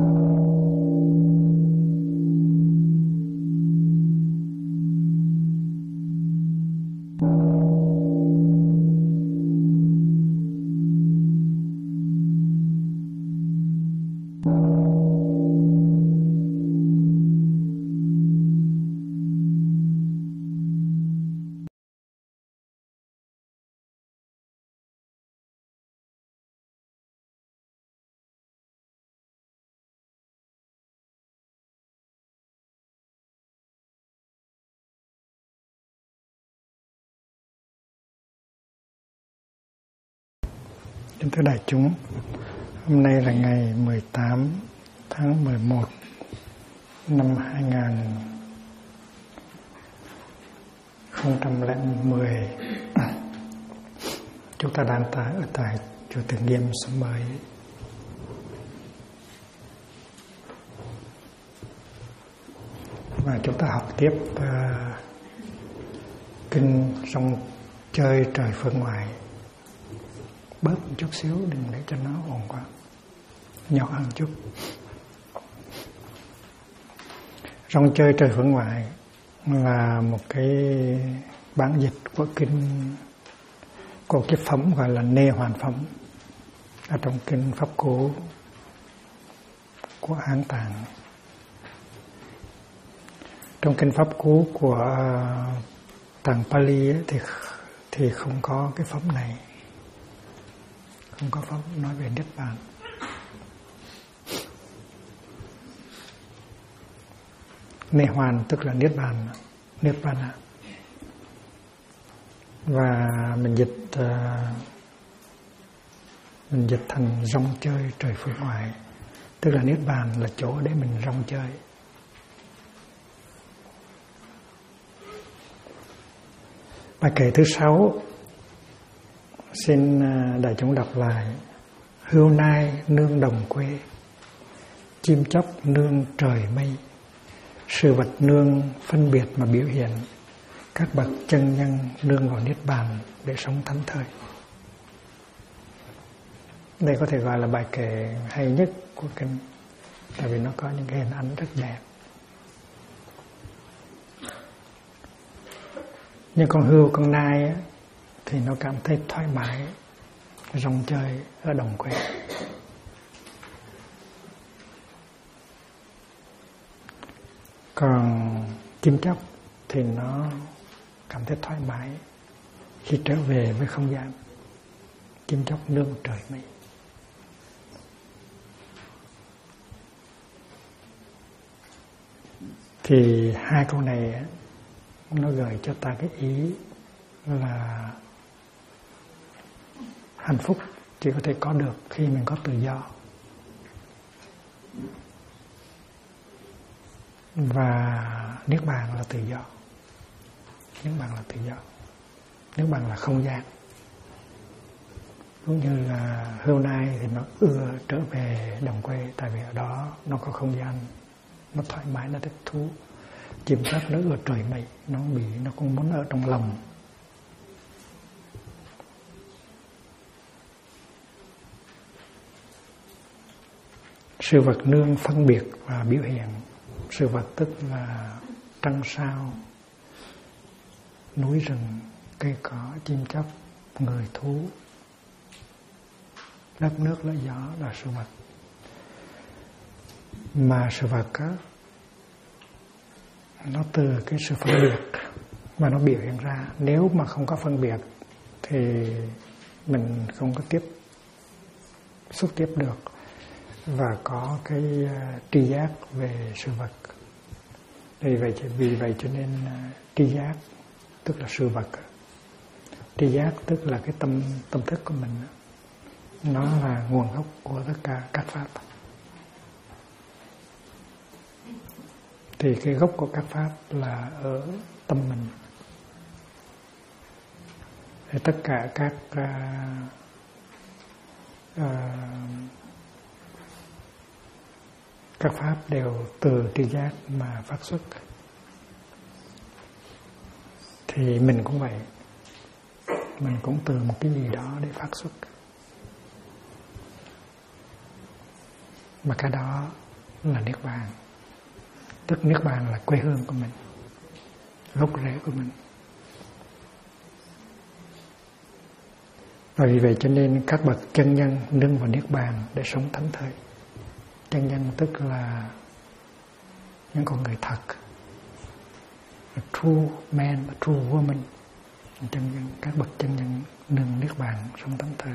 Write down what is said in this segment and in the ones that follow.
Kính thưa đại chúng, hôm nay là ngày 18 tháng 11 năm 2010. Chúng ta đang ở tại chùa Từ Nghiêm Xóm Mới. Và chúng ta học tiếp kinh Rong Chơi Trời Phương Ngoại. Bớt một chút xíu, đừng để cho nó ồn quá, nhỏ hơn chút. Rong Chơi Trời Phương Ngoại là một cái bản dịch của kinh, của cái phẩm gọi là Nê Hoàn Phẩm ở trong kinh Pháp Cú của Hán Tạng. Trong kinh Pháp Cú của Tạng Pali ấy, thì không có cái phẩm này, không có pháp nói về Niết Bàn. Nê Hoàn tức là Niết Bàn, Niết Bàn. Và mình dịch thành Rong Chơi Trời Phương Ngoại, tức là Niết Bàn là chỗ để mình rong chơi. Bài kệ thứ 6 xin đại chúng đọc lại. Hươu nai nương đồng quê, chim chóc nương trời mây, sự vật nương phân biệt mà biểu hiện, các bậc chân nhân nương vào Niết Bàn để sống thánh thơi. Đây có thể gọi là bài kệ hay nhất của kinh, tại vì nó có những cái hình ảnh rất đẹp. Nhưng con hươu, con nai á, thì nó cảm thấy thoải mái rong chơi ở đồng quê. Còn chim chóc thì nó cảm thấy thoải mái khi trở về với không gian. Chim chóc nương trời mây. Thì hai câu này nó gợi cho ta cái ý là hạnh phúc chỉ có thể có được khi mình có tự do. Và Niết Bàn là tự do. Niết Bàn là tự do. Niết Bàn là không gian. Cũng như là hươu nai thì nó ưa trở về đồng quê, tại vì ở đó nó có không gian, nó thoải mái, nó thích thú. Chim chóc nó ưa trời mây, nó cũng muốn ở trong lòng. Sự vật nương phân biệt và biểu hiện. Sự vật tức là trăng sao, núi rừng, cây cỏ, chim chóc, người thú, đất nước, lá gió là sự vật. Mà sự vật á, nó từ cái sự phân biệt mà nó biểu hiện ra. Nếu mà không có phân biệt thì mình không có xúc tiếp được và có cái tri giác về sự vật. Vì vậy cho nên tri giác tức là sự vật. Tri giác tức là cái tâm thức của mình. Nó là nguồn gốc của tất cả các pháp. Thì cái gốc của các pháp là ở tâm mình. Thì tất cả các pháp đều từ tri giác mà phát xuất. Thì mình cũng vậy. Mình cũng từ một cái gì đó để phát xuất. Mà cái đó là Niết Bàn. Tức Niết Bàn là quê hương của mình, gốc rễ của mình. Và vì vậy cho nên các bậc chân nhân nương vào Niết Bàn để sống thảnh thơi. Chân nhân tức là những con người thật, a true man, a true woman. Chân nhân, các bậc chân nhân nương Niết Bàn sống thảnh thơi.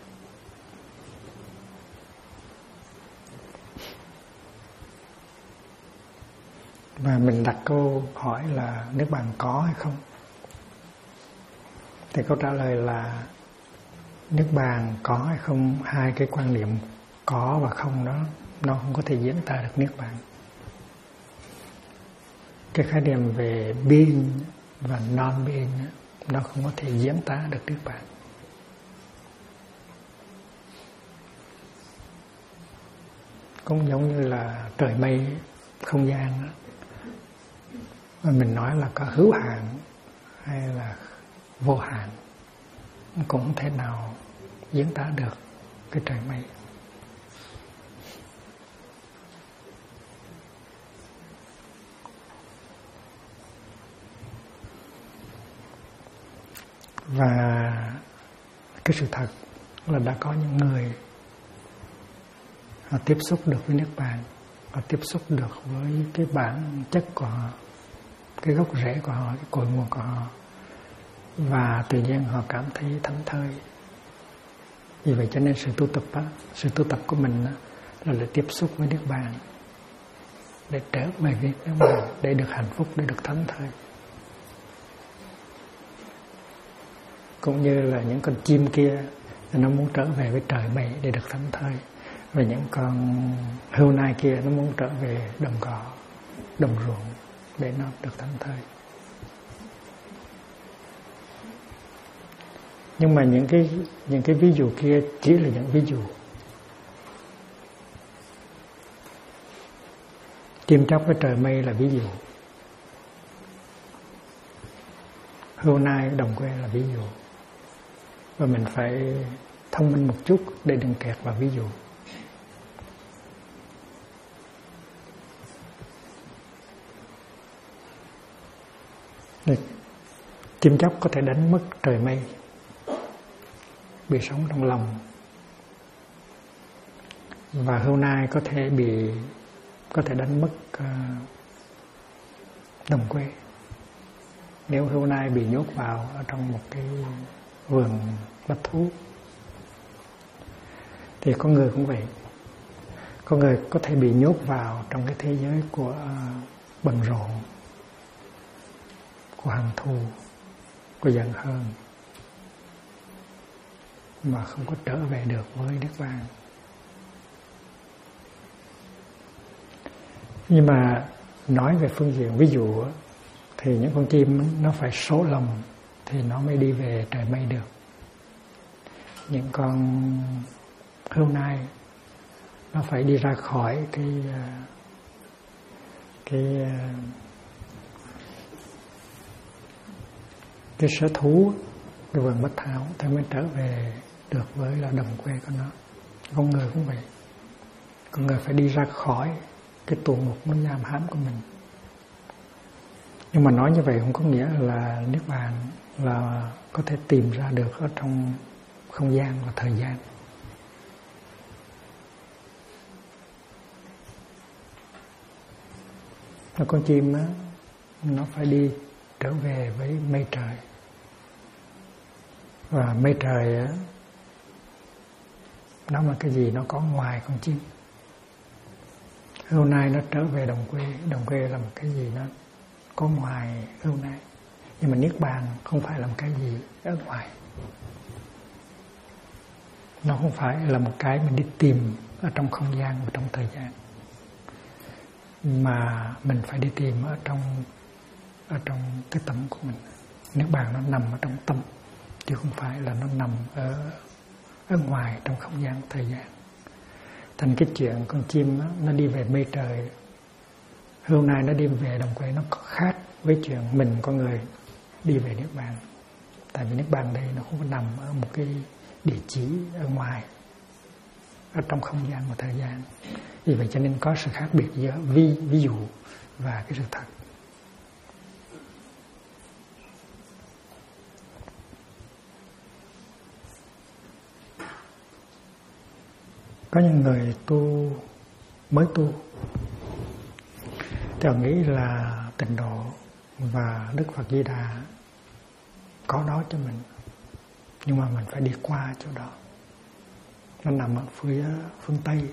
Và mình đặt câu hỏi là Niết Bàn có hay không? Thì câu trả lời là Niết Bàn có hay không, hai cái quan niệm có và không đó nó không có thể diễn tả được Niết Bàn. Cái khái niệm về being và non-being nó không có thể diễn tả được Niết Bàn. Cũng giống như là trời mây, không gian đó. Mà mình nói là có hữu hạn hay là vô hạn cũng không thể nào diễn tả được cái trời mây. Và cái sự thật là đã có những người họ tiếp xúc được với Niết Bàn, họ tiếp xúc được với cái bản chất của họ, cái gốc rễ của họ, cái cội nguồn của họ, và tự nhiên họ cảm thấy thảnh thơi. Vì vậy cho nên sự tu tập của mình là để tiếp xúc với Niết Bàn, để trở về với Niết Bàn, để được hạnh phúc, để được thảnh thơi. Cũng như là những con chim kia nó muốn trở về với trời mây để được thảnh thơi, và những con hươu nai kia nó muốn trở về đồng cỏ, đồng ruộng để nó được thảnh thơi. Nhưng mà những cái ví dụ kia chỉ là những ví dụ. Chim chóc với trời mây là ví dụ, hươu nai đồng quê là ví dụ. Và mình phải thông minh một chút để đừng kẹt vào ví dụ. Chim chóc có thể đánh mất trời mây bị sống trong lòng, và hươu nai có thể đánh mất đồng quê. Nếu hươu nai bị nhốt vào ở trong một cái vườn bách thú, thì con người cũng vậy. Con người có thể bị nhốt vào trong cái thế giới của bận rộn, của hận thù, của giận hờn, mà không có trở về được với Niết Bàn. Nhưng mà nói về phương diện ví dụ thì những con chim nó phải số lòng thì nó mới đi về trời mây được. Những con hươu nai nó phải đi ra khỏi cái sở thú, cái vườn bách thảo thì mới trở về được với là đồng quê của nó. Con người cũng vậy. Con người phải đi ra khỏi cái tù ngục nó giam hãm của mình. Nhưng mà nói như vậy không có nghĩa là Niết Bàn là có thể tìm ra được ở trong không gian và thời gian. Con chim á, nó phải đi trở về với mây trời. Và mây trời á, nó là cái gì nó có ngoài con chim. Hươu nai nó trở về đồng quê là một cái gì nó có ngoài hươu nai. Nhưng mà Niết Bàn không phải là một cái gì ở ngoài. Nó không phải là một cái mình đi tìm ở trong không gian và trong thời gian, mà mình phải đi tìm ở trong cái tâm của mình. Niết Bàn nó nằm ở trong tâm, chứ không phải là nó nằm ở ngoài trong không gian thời gian. Thành cái chuyện con chim nó đi về mây trời, hươu nai nó đi về đồng quê, nó có khác với chuyện mình con người đi về Niết Bàn. Tại vì Niết Bàn đây nó không có nằm ở một cái địa chỉ ở ngoài, ở trong không gian và thời gian. Vì vậy cho nên có sự khác biệt giữa ví dụ và cái sự thật. Có những người mới tu thì họ nghĩ là tịnh độ và Đức Phật Di Đà có đó cho mình, nhưng mà mình phải đi qua chỗ đó. Nó nằm ở phía phương Tây,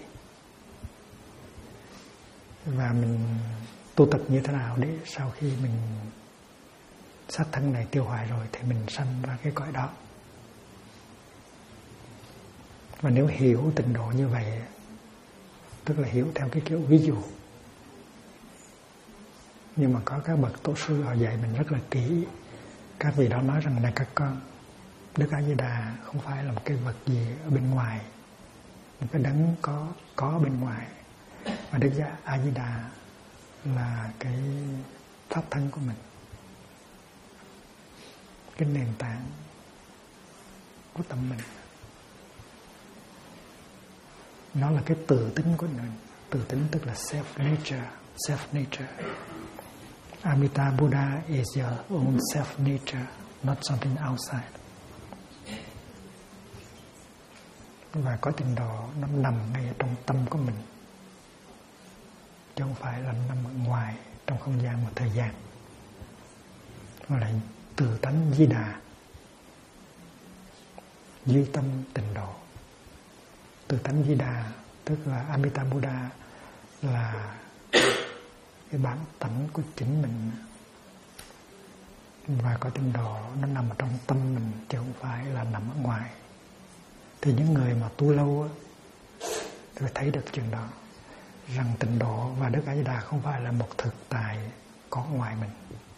và mình tu tập như thế nào để sau khi mình xác thân này tiêu hoại rồi thì mình sanh ra cái cõi đó. Và nếu hiểu tịnh độ như vậy, tức là hiểu theo cái kiểu ví dụ, nhưng mà có các bậc tổ sư họ dạy mình rất là kỹ. Các vị đó nói rằng này các con, Đức A Di Đà không phải là một cái vật gì ở bên ngoài, một cái đấng có bên ngoài, mà Đức A Di Đà là cái pháp thân của mình, cái nền tảng của tâm mình. Nó là cái tự tính của mình. Tự tính tức là self nature. Amitabha Buddha is your own self nature, not something outside. Và có tịnh độ nó nằm ngay ở trong tâm của mình, chứ không phải là nằm ở ngoài trong không gian và thời gian. Nó là tự tánh Di Đà, duy tâm tịnh độ. Tự tánh Di Đà tức là Amitabha Buddha là cái bản tánh của chính mình, và có tịnh độ nó nằm ở trong tâm mình chứ không phải là nằm ở ngoài. Thì những người mà tu lâu thì thấy được chuyện đó, rằng tịnh độ và Đức A Di Đà không phải là một thực tại có ngoài mình,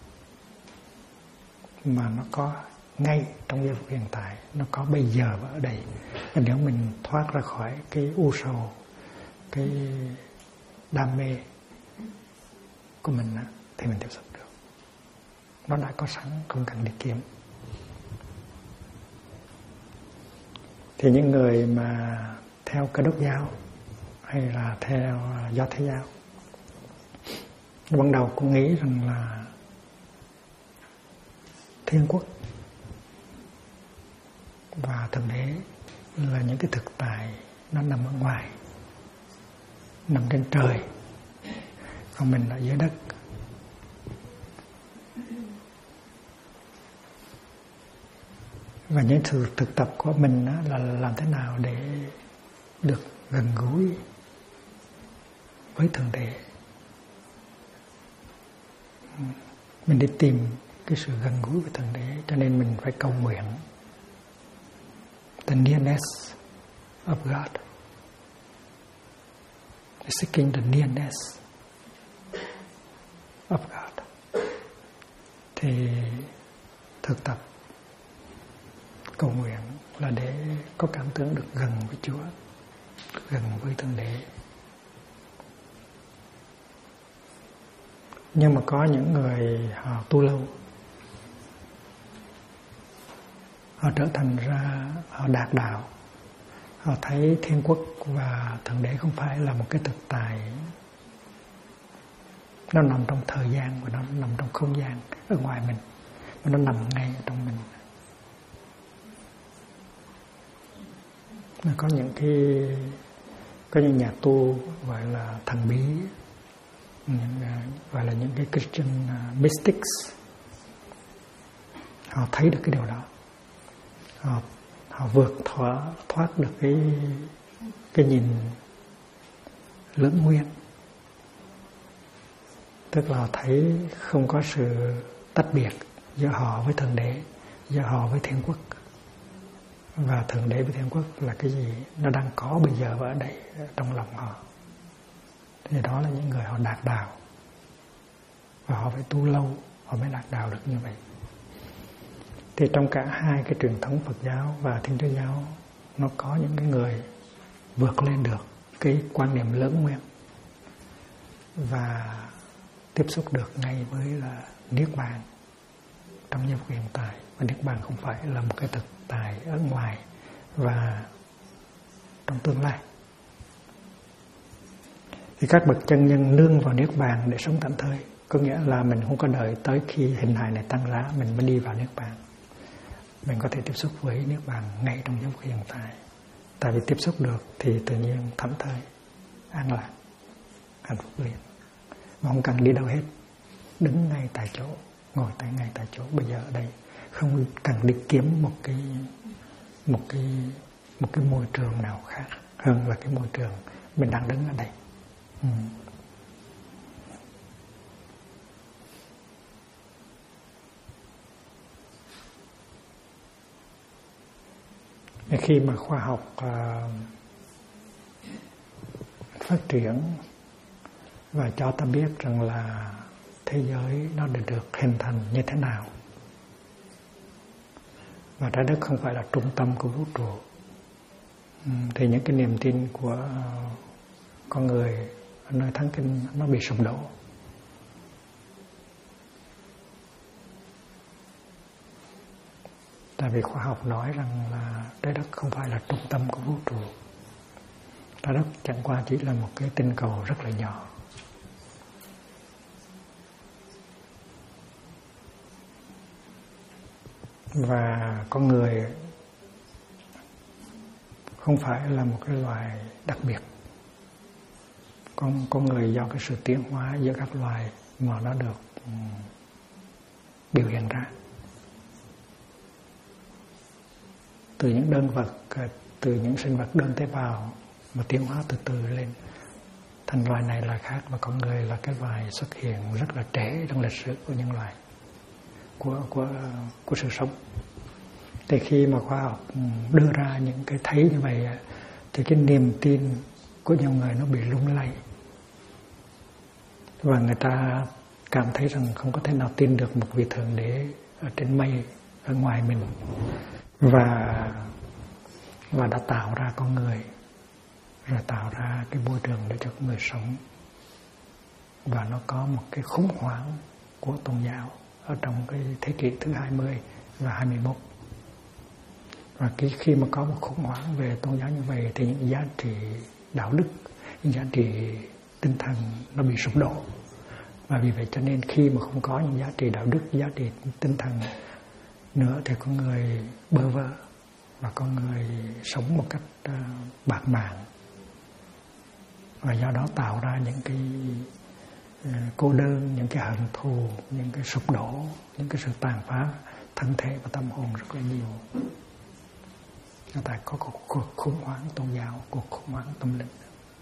mà nó có ngay trong giây phút hiện tại, nó có bây giờ và ở đây. Và nếu mình thoát ra khỏi cái u sầu, cái đam mê của mình thì mình tiếp xúc được. Nó đã có sẵn, không cần đi kiếm. Thì những người mà theo Cơ Đốc giáo hay là theo Do Thái giáo, ban đầu cũng nghĩ rằng là Thiên Quốc và Thượng Đế là những cái thực tại nó nằm ở ngoài, nằm trên trời, còn mình ở dưới đất. Và những sự thực tập của mình là làm thế nào để được gần gũi với Thượng Đế. Mình đi tìm cái sự gần gũi với Thượng Đế, cho nên mình phải cầu nguyện the nearness of God, seeking the nearness of God. Thì thực tập cầu nguyện là để có cảm tưởng được gần với Chúa, gần với Thượng Đế. Nhưng mà có những người họ tu lâu, họ trở thành ra, họ đạt đạo, họ thấy Thiên Quốc và Thượng Đế không phải là một cái thực tại, nó nằm trong thời gian và nó nằm trong không gian ở ngoài mình, mà nó nằm ngay trong mình. Có những nhà tu gọi là thần bí, gọi là những cái Christian mystics. Họ thấy được cái điều đó, họ vượt thoát được cái nhìn lưỡng nguyên, tức là họ thấy không có sự tách biệt giữa họ với Thượng Đế, giữa họ với Thiên Quốc. Và Thượng Đế với Thiên Quốc là cái gì? Nó đang có bây giờ và ở đây trong lòng họ. Thì đó là những người họ đạt đạo, và họ phải tu lâu họ mới đạt đạo được như vậy. Thì trong cả hai cái truyền thống Phật giáo và Thiên Chúa giáo, nó có những cái người vượt lên được cái quan niệm lưỡng nguyên và tiếp xúc được ngay với là Niết Bàn trong giây phút hiện tại. Và Niết Bàn không phải là một cái thực tại ở ngoài và trong tương lai. Thì các bậc chân nhân nương vào niết bàn để sống thảnh thơi, có nghĩa là mình không có đợi tới khi hình hài này tăng giá mình mới đi vào niết bàn. Mình có thể tiếp xúc với niết bàn ngay trong giây phút hiện tại. Tại vì tiếp xúc được thì tự nhiên thảnh thơi, an lạc, hạnh phúc liền, mà không cần đi đâu hết, đứng ngay tại chỗ, ngồi ngay tại chỗ. Bây giờ ở đây không cần đi kiếm một cái môi trường nào khác hơn là cái môi trường mình đang đứng ở đây. Khi mà khoa học phát triển và cho ta biết rằng là thế giới nó được hình thành như thế nào, và trái đất không phải là trung tâm của vũ trụ, thì những cái niềm tin của con người ở nơi thánh kinh nó bị sụp đổ. Tại vì khoa học nói rằng là trái đất không phải là trung tâm của vũ trụ. Trái đất chẳng qua chỉ là một cái tinh cầu rất là nhỏ. Và con người không phải là một cái loài đặc biệt. Con người do cái sự tiến hóa giữa các loài mà nó được biểu hiện ra. Từ những đơn vật, từ những sinh vật đơn tế bào mà tiến hóa từ từ lên thành loài này loài khác, và con người là cái loài xuất hiện rất là trễ trong lịch sử của nhân loại, của sự sống. Thì khi mà khoa học đưa ra những cái thấy như vậy thì cái niềm tin của nhiều người nó bị lung lay, và người ta cảm thấy rằng không có thể nào tin được một vị thượng đế ở trên mây ở ngoài mình, và đã tạo ra con người, rồi tạo ra cái môi trường để cho con người sống. Và nó có một cái khủng hoảng của tôn giáo ở trong cái thế kỷ thứ 20 và 21. Và khi mà có một khủng hoảng về tôn giáo như vậy thì những giá trị đạo đức, những giá trị tinh thần nó bị sụp đổ. Và vì vậy cho nên khi mà không có những giá trị đạo đức, giá trị tinh thần nữa thì con người bơ vơ, và con người sống một cách bạt mạng, và do đó tạo ra những cái cô đơn, những cái hận thù, những cái sụp đổ, những cái sự tàn phá thân thể và tâm hồn rất là nhiều. Tại có cuộc khủng hoảng tôn giáo, cuộc khủng hoảng tâm linh.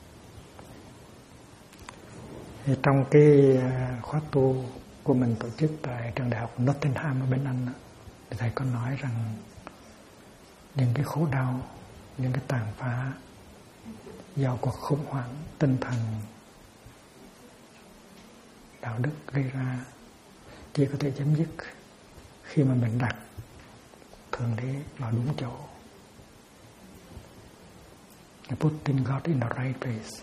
Thì trong cái khóa tu của mình tổ chức tại trường đại học Nottingham ở bên Anh, thì thầy có nói rằng những cái khổ đau, những cái tàn phá do cuộc khủng hoảng tinh thần đạo đức gây ra chỉ có thể chấm dứt khi mà mình đặt Thượng Đế vào đúng chỗ, putting God in the right place.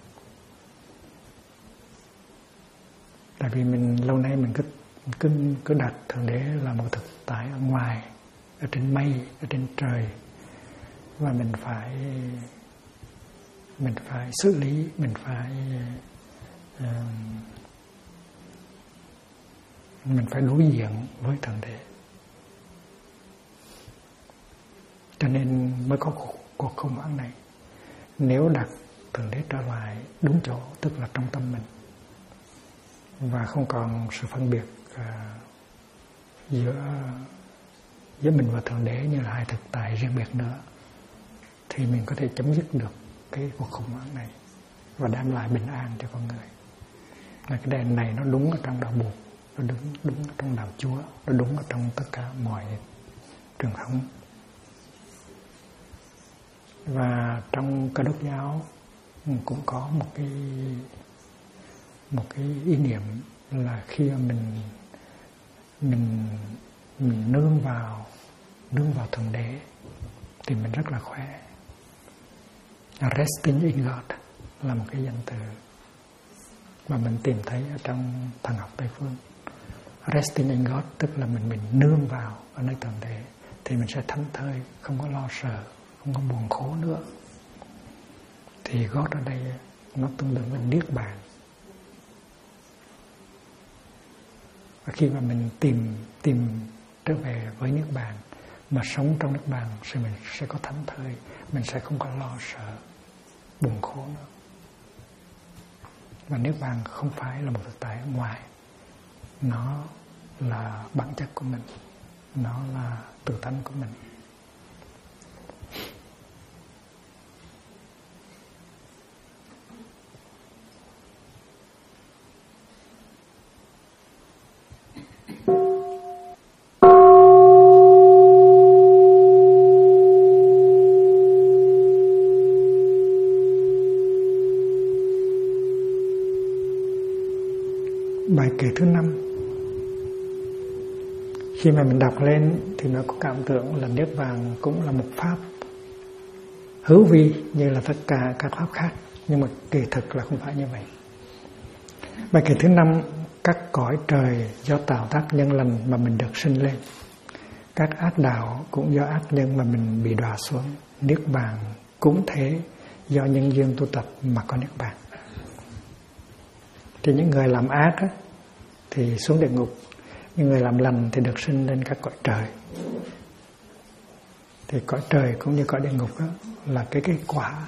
Tại vì mình lâu nay mình cứ đặt Thượng Đế là một thực tại ở ngoài, ở trên mây, ở trên trời, và mình phải xử lý, mình phải đối diện với Thượng Đế. Cho nên mới có cuộc khủng hoảng này. Nếu đặt Thượng Đế trở lại đúng chỗ, tức là trong tâm mình, và không còn sự phân biệt giữa mình và Thượng Đế như là hai thực tại riêng biệt nữa, thì mình có thể chấm dứt được cái cuộc khủng hoảng này và đem lại bình an cho con người. Và cái đèn này nó đúng ở trong đạo Bụt, nó đúng ở trong đạo Chúa, nó đúng ở trong tất cả mọi truyền thống. Và trong Cơ Đốc giáo cũng có một cái ý niệm là khi mình nương vào Thượng Đế thì mình rất là khỏe. Resting in God là một cái danh từ mà mình tìm thấy ở trong thần học Tây phương. Resting in God tức là mình nương vào ở nơi Thượng Đế thì mình sẽ thảnh thơi, không có lo sợ, không có buồn khổ nữa. Thì God ở đây nó tương đương với niết bàn. Và khi mà mình tìm trở về với niết bàn, mà sống trong niết bàn thì mình sẽ có thảnh thơi, mình sẽ không có lo sợ buồn khổ nữa. Và niết bàn không phải là một thực tại ở ngoài, nó là bản chất của mình, nó là tự tánh của mình. Bài kệ thứ 5, khi mà mình đọc lên thì nó có cảm tưởng là niết bàn cũng là một pháp hữu vi như là tất cả các pháp khác, nhưng mà kỳ thực là không phải như vậy. Bài kệ thứ 5, các cõi trời do tạo tác nhân lành mà mình được sinh lên, các ác đạo cũng do ác nhân mà mình bị đọa xuống, niết bàn cũng thế, do nhân duyên tu tập mà có niết bàn. Thì những người làm ác á, thì xuống địa ngục, những người làm lành thì được sinh lên các cõi trời. Thì cõi trời cũng như cõi địa ngục đó là cái kết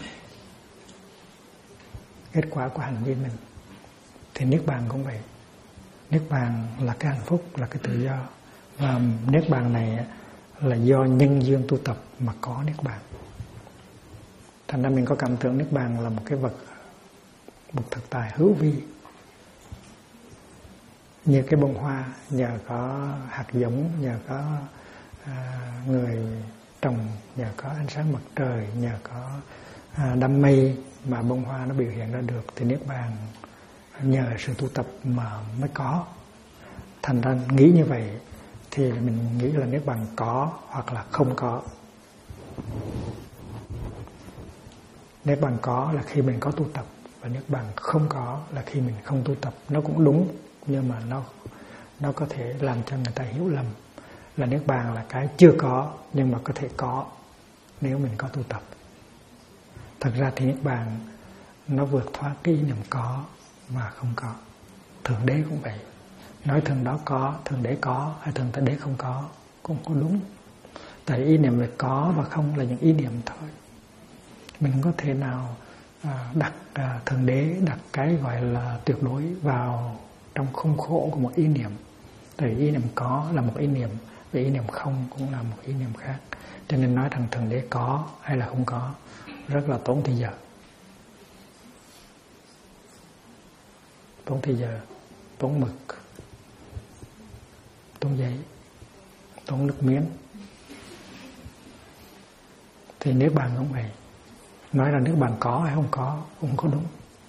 quả của hành vi mình. Thì niết bàn cũng vậy, niết bàn là cái hạnh phúc, là cái tự do, và niết bàn này là do nhân duyên tu tập mà có niết bàn. Thành ra mình có cảm tưởng niết bàn là một cái vật, một thực tại hữu vi, như cái bông hoa nhờ có hạt giống, nhờ có người trồng, nhờ có ánh sáng mặt trời, nhờ có đám mây mà bông hoa nó biểu hiện ra được. Thì niết bàn nhờ sự tu tập mà mới có. Thành ra nghĩ như vậy thì mình nghĩ là niết bàn có hoặc là không có. Niết bàn có là khi mình có tu tập, và niết bàn không có là khi mình không tu tập. Nó cũng đúng, nhưng mà nó có thể làm cho người ta hiểu lầm là niết bàn là cái chưa có, nhưng mà có thể có nếu mình có tu tập. Thật ra thì niết bàn nó vượt thoát cái ý niệm có và không có. Thượng đế cũng vậy, nói thượng đó có, thượng đế có, hay thượng đế không có cũng có đúng. Tại ý niệm về có và không là những ý niệm thôi. Mình có thể nào đặt thượng đế, đặt cái gọi là tuyệt đối vào trong khung khổ của một ý niệm. Tại ý niệm có là một ý niệm, và ý niệm không cũng là một ý niệm khác. Cho nên nói rằng thượng đế có hay là không có rất là tốn thời giờ. Tốn thời giờ, tốn mực, tốn giấy, tốn nước miếng. Thì niết bàn cũng vậy, nói là niết bàn có hay không có cũng có đúng.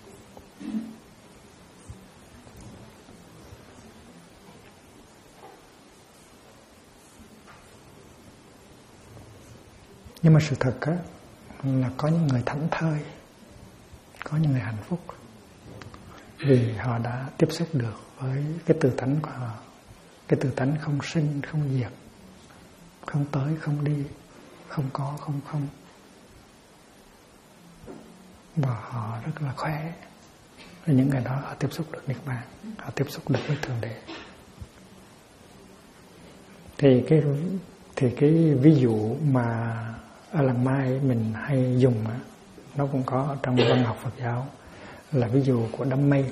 Nhưng mà sự thật á, là có những người thảnh thơi, có những người hạnh phúc vì họ đã tiếp xúc được với cái tự tánh của họ, cái tự tánh không sinh không diệt, không tới không đi, không có không không, và họ rất là khỏe. Và những người đó họ tiếp xúc được niết bàn, họ tiếp xúc được với thượng đế. Thì cái ví dụ mà ở làng Mai mình hay dùng á, nó cũng có trong văn học Phật giáo, là ví dụ của đám mây.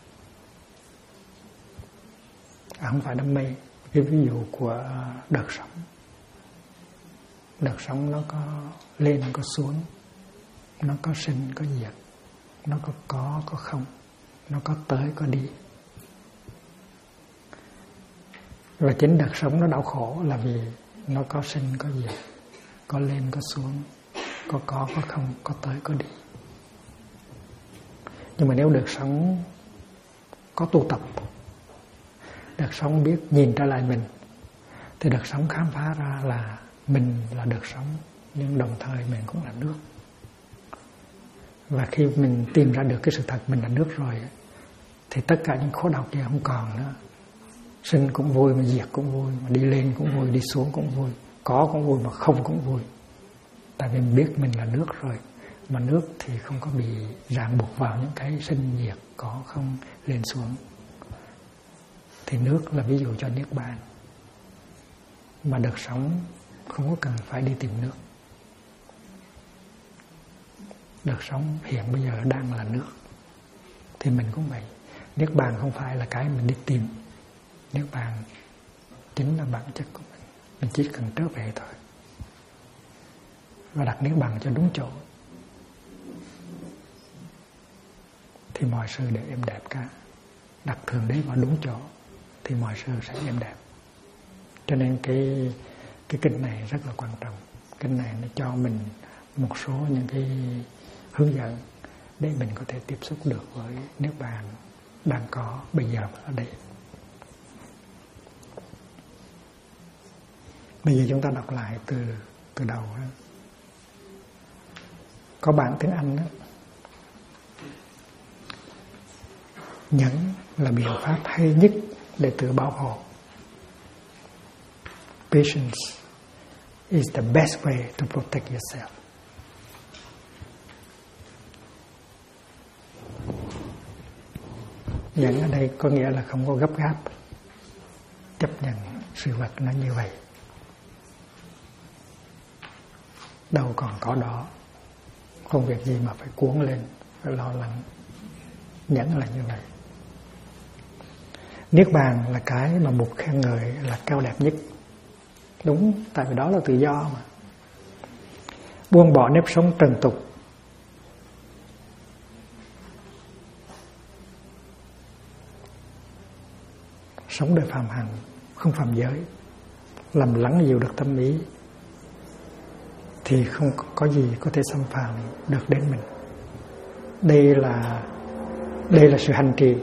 Không phải đám mây, cái ví dụ của đợt sóng. Đợt sóng nó có lên có xuống, nó có sinh có diệt, nó có không, nó có tới có đi. Và chính đợt sóng nó đau khổ là vì nó có sinh có diệt, có lên có xuống, có không, có tới có đi. Nhưng mà nếu đợt sóng có tu tập, đợt sóng biết nhìn trở lại mình, thì đợt sóng khám phá ra là mình là đợt sóng, nhưng đồng thời mình cũng là nước. Và khi mình tìm ra được cái sự thật mình là nước rồi, thì tất cả những khổ đau kia không còn nữa. Sinh cũng vui, mà diệt cũng vui, mà đi lên cũng vui, đi xuống cũng vui, có cũng vui, mà không cũng vui. Tại vì mình biết mình là nước rồi, mà nước thì không có bị ràng buộc vào những cái sinh diệt có không lên xuống, thì nước là ví dụ cho niết bàn. Mà được sống không có cần phải đi tìm nước. Được sống hiện bây giờ đang là nước. Thì mình cũng vậy. Niết bàn không phải là cái mình đi tìm. Niết bàn chính là bản chất của mình. Mình chỉ cần trở về thôi. Và đặt niết bàn cho đúng chỗ, thì mọi sự đều êm đẹp cả. Đặt Thượng Đế vào đúng chỗ thì mọi sự sẽ êm đẹp. Cho nên cái kinh này rất là quan trọng. Kinh này nó cho mình một số những cái hướng dẫn để mình có thể tiếp xúc được với niết bàn đang có bây giờ ở đây. Bây giờ chúng ta đọc lại từ đầu. Có bản tiếng Anh đó. Nhẫn là biện pháp hay nhất để tự bảo hộ. Patience is the best way to protect yourself. Nhẫn ở đây có nghĩa là không có gấp gáp, chấp nhận sự vật nó như vậy. Đâu còn có đó, không việc gì mà phải cuốn lên, phải lo lắng. Nhẫn là như vậy. Niết bàn là cái mà Bụt khen ngợi là cao đẹp nhất. Đúng, tại vì đó là tự do mà. Buông bỏ nếp sống trần tục, sống đời phàm hạnh, không phạm giới, làm lắng dịu được tâm ý, thì không có gì có thể xâm phạm được đến mình. Đây là sự hành trì.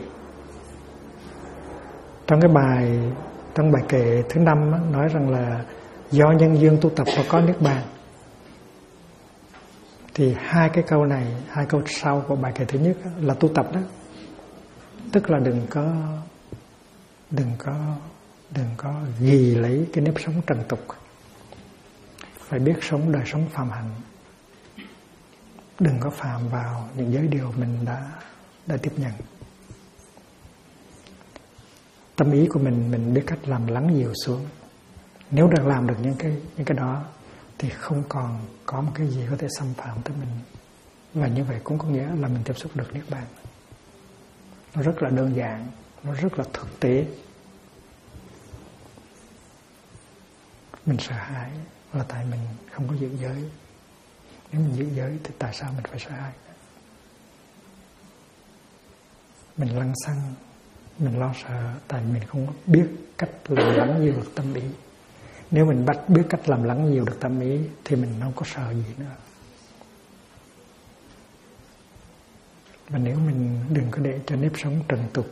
Trong bài kệ thứ 5 nói rằng là do nhân duyên tu tập và có niết bàn. Thì hai cái câu này, hai câu sau của bài kệ thứ nhất là tu tập đó. Tức là đừng có ghi lấy cái nếp sống trần tục. Phải biết sống đời sống phàm hạnh. Đừng có phạm vào những giới điều mình đã tiếp nhận. Tâm ý của mình biết cách làm lắng dịu xuống. Nếu được làm được những cái đó thì không còn có một cái gì có thể xâm phạm tới mình. Và như vậy cũng có nghĩa là mình tiếp xúc được niết bàn. Nó rất là đơn giản, nó rất là thực tế. Mình sợ hãi là tại mình không có giữ giới. Nếu mình giữ giới thì tại sao mình phải sợ hãi? Mình lăng xăng, mình lo sợ tại mình không biết cách làm lắng dịu được tâm ý. Nếu mình biết cách làm lắng dịu được tâm ý thì mình không có sợ gì nữa. Và nếu mình đừng có để cho nếp sống trần tục,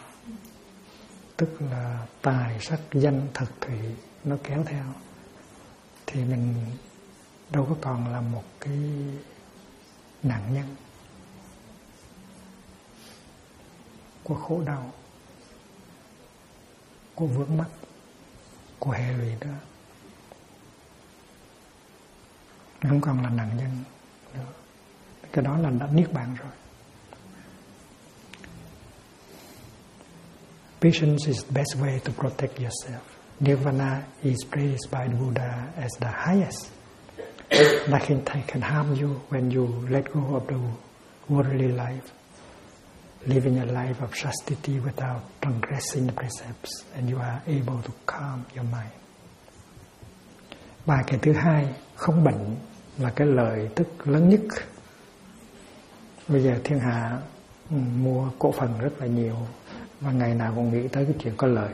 tức là tài sắc danh thực thủy nó kéo theo, thì mình đâu có còn là một cái nạn nhân của khổ đau, của vướng mắc, của hệ lụy nữa. Không còn là nạn nhân nữa. Cái đó là đã niết bàn rồi. Patience is the best way to protect yourself. Nirvana is praised by the Buddha as the highest. Nothing can harm you when you let go of the worldly life, living a life of chastity without transgressing the precepts, and you are able to calm your mind. Bài kệ thứ 2, không bệnh, là cái lợi tức lớn nhất. Bây giờ thiên hạ mua cổ phần rất là nhiều, và ngày nào cũng nghĩ tới cái chuyện có lợi.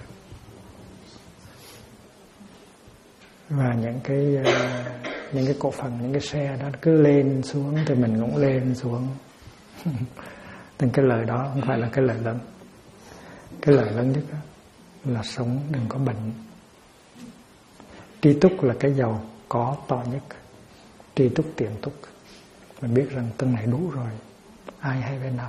Và những cái cổ phần, những cái share đó cứ lên xuống thì mình cũng lên xuống. Từng cái lời đó không phải là cái lời lớn. Cái lời lớn nhất đó là sống đừng có bệnh. Tri túc là cái giàu có to nhất. Tri túc tiện túc. Mình biết rằng từng này đủ rồi. I have enough.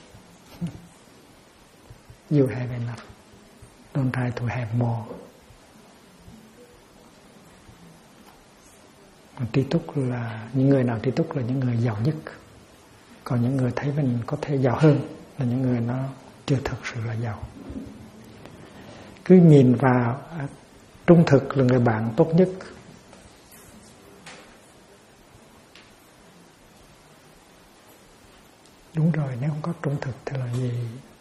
You have enough. Don't try to have more. Trí túc là những người nào trí túc là những người giàu nhất, còn những người thấy mình có thể giàu hơn là những người nó chưa thực sự là giàu. Cứ nhìn vào trung thực là người bạn tốt nhất. Đúng rồi, nếu không có trung thực thì là gì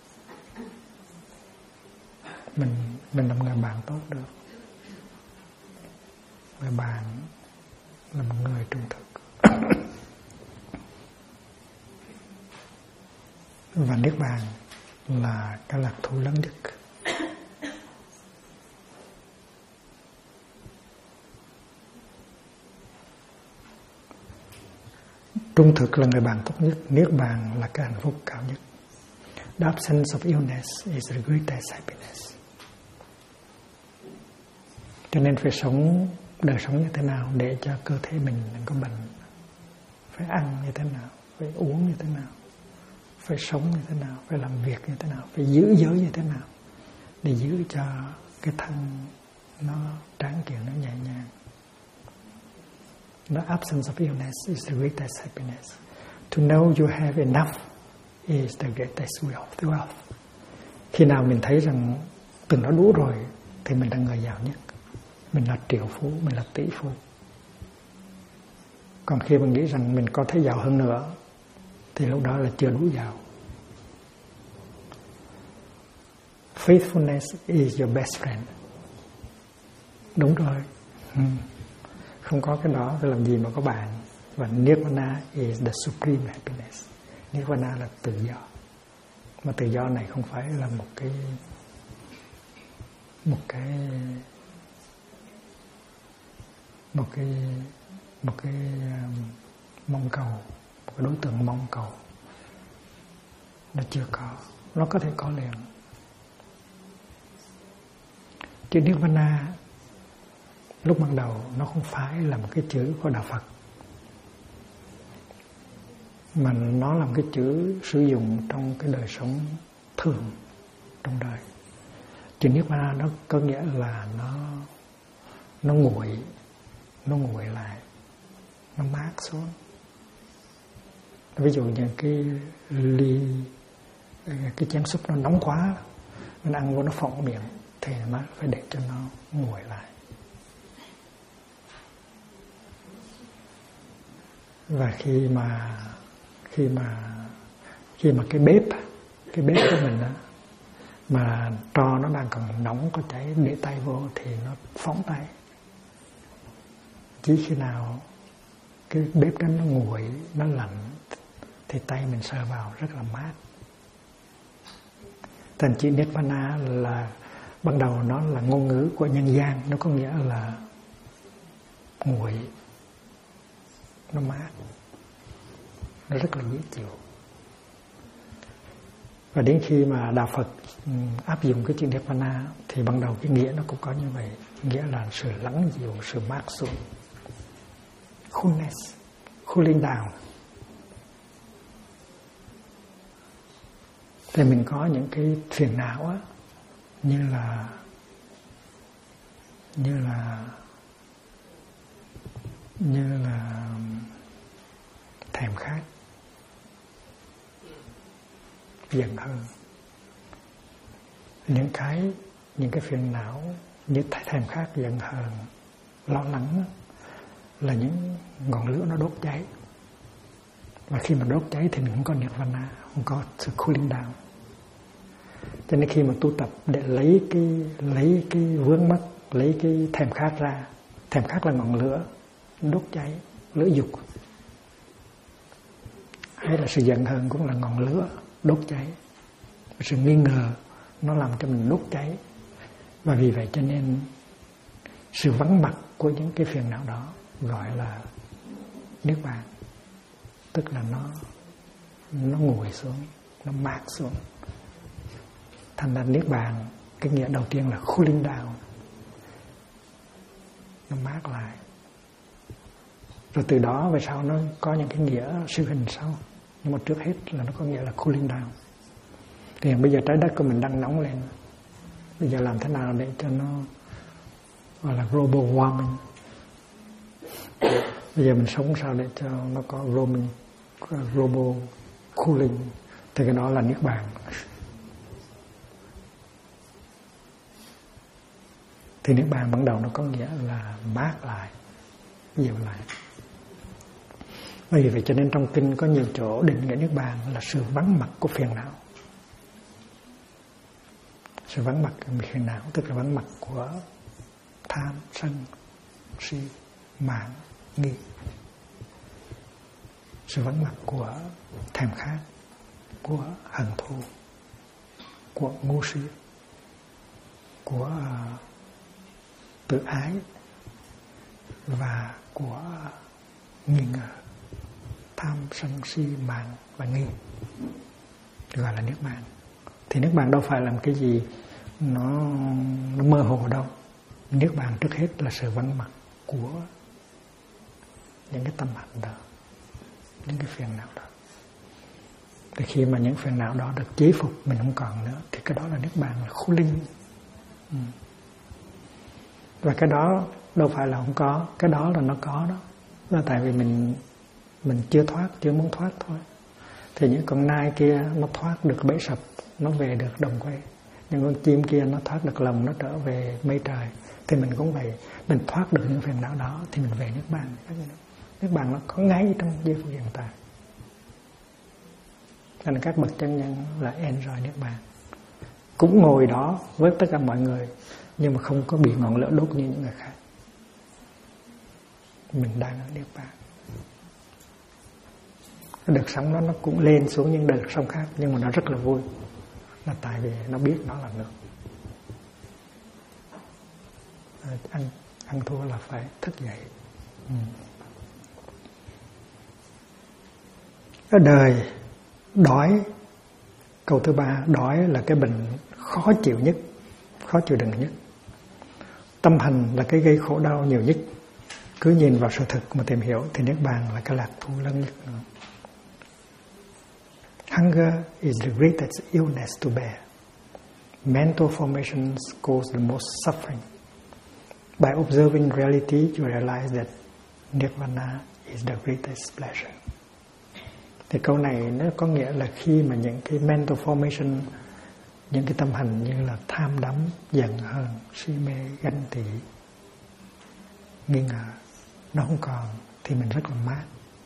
mình làm người bạn tốt được. Người bạn là một người trung thực. Và niết bàn là cái lạc thú lớn nhất. Trung thực là người bạn tốt nhất. Niết bàn là cái hạnh phúc cao nhất. The absence of illness is the greatest happiness. Cho nên phải sống đời sống như thế nào để cho cơ thể mình đừng có bệnh. Phải ăn như thế nào, phải uống như thế nào, phải sống như thế nào, phải làm việc như thế nào, phải giữ giới như thế nào để giữ cho cái thân nó tráng kiện, nó nhẹ nhàng. The absence of illness is the greatest happiness. To know you have enough is the greatest wealth. Khi nào mình thấy rằng từng đó đủ rồi thì mình là người giàu nhất. Mình là triệu phú, mình là tỷ phú. Còn khi mình nghĩ rằng mình có thể giàu hơn nữa thì lúc đó là chưa đủ giàu. Faithfulness is your best friend. Đúng rồi. Không có cái đó thì làm gì mà có bạn. Và Nirvana is the supreme happiness. Nirvana là tự do. Mà tự do này không phải là một cái mong cầu, một cái đối tượng mong cầu. Nó chưa có, nó có thể có liền. Chữ Nirvana lúc ban đầu nó không phải là một cái chữ của đạo Phật, mà nó là một cái chữ sử dụng trong cái đời sống thường trong đời. Chữ Nirvana nó có nghĩa là nó nguội lại, nó mát xuống. Ví dụ như cái chén súp nó nóng quá, mình ăn vô nó phỏng miệng thì nó phải để cho nó nguội lại. Và khi mà cái bếp của mình á, mà tro nó đang còn nóng có cháy, để tay vô thì nó phóng tay. Chỉ khi nào cái bếp đó nó nguội, nó lạnh thì tay mình sờ vào rất là mát. Thành chữ Nirvana là ban đầu nó là ngôn ngữ của nhân gian, nó có nghĩa là nguội, nó mát, nó rất là dễ chịu. Và đến khi mà đạo Phật áp dụng cái chữ Nirvana thì ban đầu cái nghĩa nó cũng có như vậy, nghĩa là sự lắng dịu, sự mát xuống, coolness, cooling down. Thì mình có những cái phiền não á, như là thèm khát, giận hờn. Những cái phiền não như thèm khát, giận hờn, lo lắng là những ngọn lửa nó đốt cháy. Và khi mà đốt cháy thì mình không có Nirvana, không có sự cooling down. Cho nên khi mà tu tập để lấy cái vướng mắc, lấy cái thèm khát ra, thèm khát là ngọn lửa đốt cháy, lửa dục. Hay là sự giận hờn cũng là ngọn lửa đốt cháy. Sự nghi ngờ nó làm cho mình đốt cháy. Và vì vậy cho nên sự vắng mặt của những cái phiền não đó gọi là niết bàn. Tức là nó nguội xuống, nó mát xuống. Thành ra niết bàn, cái nghĩa đầu tiên là cooling down, nó mát lại. Rồi từ đó về sau nó có những cái nghĩa siêu hình sau. Nhưng mà trước hết là nó có nghĩa là cooling down. Thì bây giờ trái đất của mình đang nóng lên. Bây giờ làm thế nào để cho nó gọi là global warming. Bây giờ mình sống sao để cho nó có global cooling, thì cái đó là niết bàn. Thì niết bàn ban đầu nó có nghĩa là mát lại, dịu lại. Bởi vì vậy cho nên trong kinh có nhiều chỗ định nghĩa niết bàn là sự vắng mặt của phiền não. Sự vắng mặt của phiền não tức là vắng mặt của tham, sân, si, mạn, nghi. Sự vắng mặt của thèm khát, của hận thù, của ngu si, của tự ái và của nghi ngờ, tham, sân, si, mạn và nghi, gọi là niết bàn. Thì niết bàn đâu phải làm cái gì nó mơ hồ đâu. Niết bàn trước hết là sự vắng mặt của những cái tâm hành đó, những cái phiền não đó. Thì khi mà những phiền não đó được chế phục, mình không còn nữa, thì cái đó là niết bàn, là khu linh. Và cái đó đâu phải là không có, cái đó là nó có đó. Là tại vì mình chưa thoát, chưa muốn thoát thôi. Thì những con nai kia nó thoát được bẫy sập, nó về được đồng quay. Những con chim kia nó thoát được lồng, nó trở về mây trời. Thì mình cũng vậy, mình thoát được những phiền não đó thì mình về niết bàn. Niết bàn nó có ngay trong giây phút hiện tại. Cho nên các bậc chân nhân là enjoy niết bàn, cũng ngồi đó với tất cả mọi người, nhưng mà không có bị ngọn lửa đốt như những người khác. Mình đang ở niết bàn. Cái đợt sóng đó nó cũng lên xuống những đợt sóng khác, nhưng mà nó rất là vui, là tại vì nó biết nó là nước. Ăn thua là phải thức dậy. Ở đời đói, câu thứ ba, đói là cái bệnh khó chịu nhất, khó chịu đựng nhất. Tâm hành là cái gây khổ đau nhiều nhất. Cứ nhìn vào sự thực mà tìm hiểu thì niết bàn là cái lạc thú lớn nhất nữa. Hunger is the greatest illness to bear. Mental formations cause the most suffering. By observing reality, you realize that Nirvana is the greatest pleasure. Thì câu này nó có nghĩa là khi mà những cái mental formation, những cái tâm hành như là tham đắm, giận hờn, si mê, ganh tị, nghi ngờ, nó không còn, thì mình rất là mát.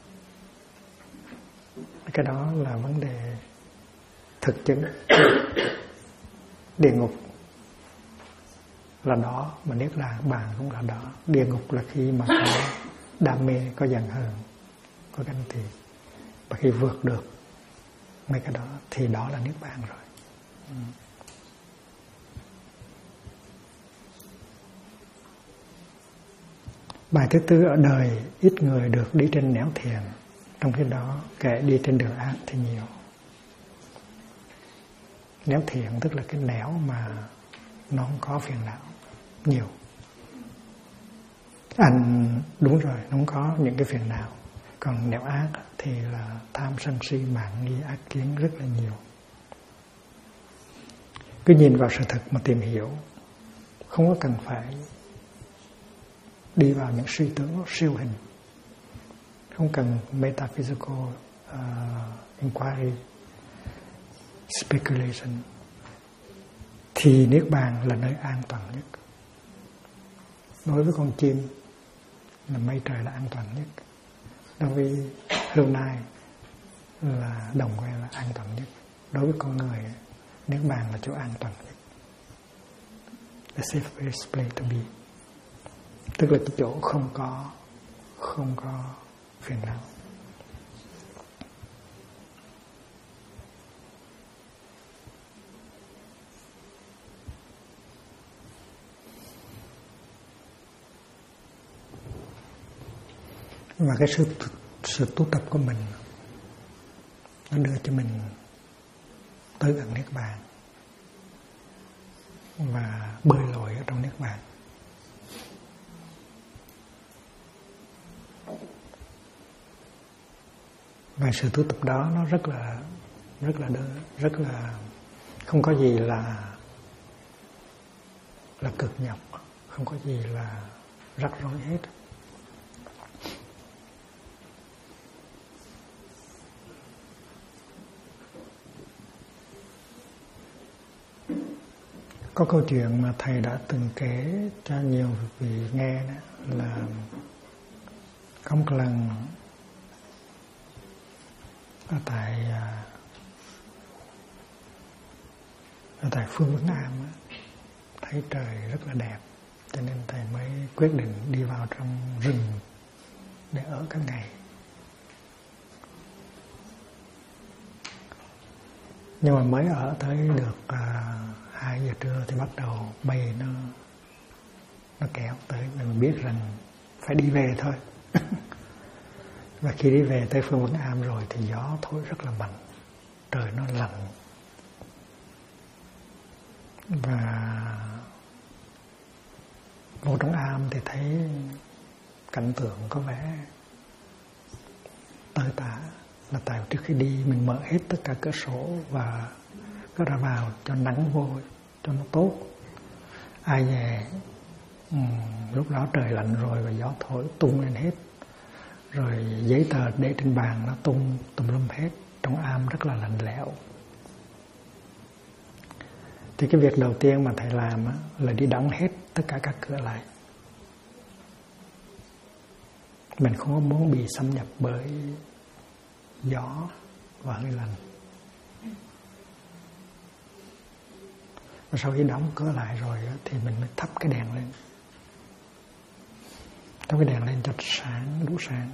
Cái đó là vấn đề thực chứng. Địa ngục là đó, mà niết bàn cũng là đó. Địa ngục là khi mà có đam mê, có giận hờn, có ganh tị. Và khi vượt được mấy cái đó thì đó là niết bàn rồi. Bài thứ tư, ở đời ít người được đi trên nẻo thiền, trong khi đó kẻ đi trên đường ác thì nhiều. Nẻo thiền tức là cái nẻo mà nó không có phiền não nhiều. Đúng rồi, nó không có những cái phiền não. Còn nẻo ác thì là tham sân si mạn nghi ác kiến rất là nhiều. Cứ nhìn vào sự thật mà tìm hiểu, không có cần phải đi vào những suy tưởng siêu hình, không cần metaphysical inquiry, speculation, thì niết bàn là nơi an toàn nhất. Đối với con chim là mây trời là an toàn nhất. Đối với hươu nai là đồng quay là an toàn nhất. Đối với con người, niết bàn là chỗ an toàn nhất, the safest place to be. Tức là cái chỗ không có phiền não. Và cái sự tu tập của mình nó đưa cho mình tới gần niết bàn và bơi lội ở trong niết bàn. Và sự tu tập đó nó rất là không có gì là cực nhọc, không có gì là rắc rối hết. Có câu chuyện mà thầy đã từng kể cho nhiều vị nghe đó, là có một lần ở tại phương Vĩnh Am thấy trời rất là đẹp, cho nên thầy mới quyết định đi vào trong rừng để ở cả ngày. Nhưng mà mới ở tới được 2 giờ trưa thì bắt đầu bay nó kéo tới, mình biết rằng phải đi về thôi. Và khi đi về tới phương Vĩnh Am rồi thì gió thổi rất là mạnh, trời nó lạnh, và vô trong am thì thấy cảnh tượng có vẻ tơi tả. Là tại trước khi đi mình mở hết tất cả cửa sổ và có ra vào cho nắng vô, cho nó tốt. Ai về lúc đó trời lạnh rồi và gió thổi tung lên hết, rồi giấy tờ để trên bàn nó tung tùm lum hết. Trong am rất là lạnh lẽo. Thì cái việc đầu tiên mà thầy làm là đi đóng hết tất cả các cửa lại. Mình không có muốn bị xâm nhập bởi gió và hơi lạnh. Và sau khi đóng cửa lại rồi thì mình mới thắp cái đèn lên. Thắp cái đèn lên cho sáng, đủ sáng.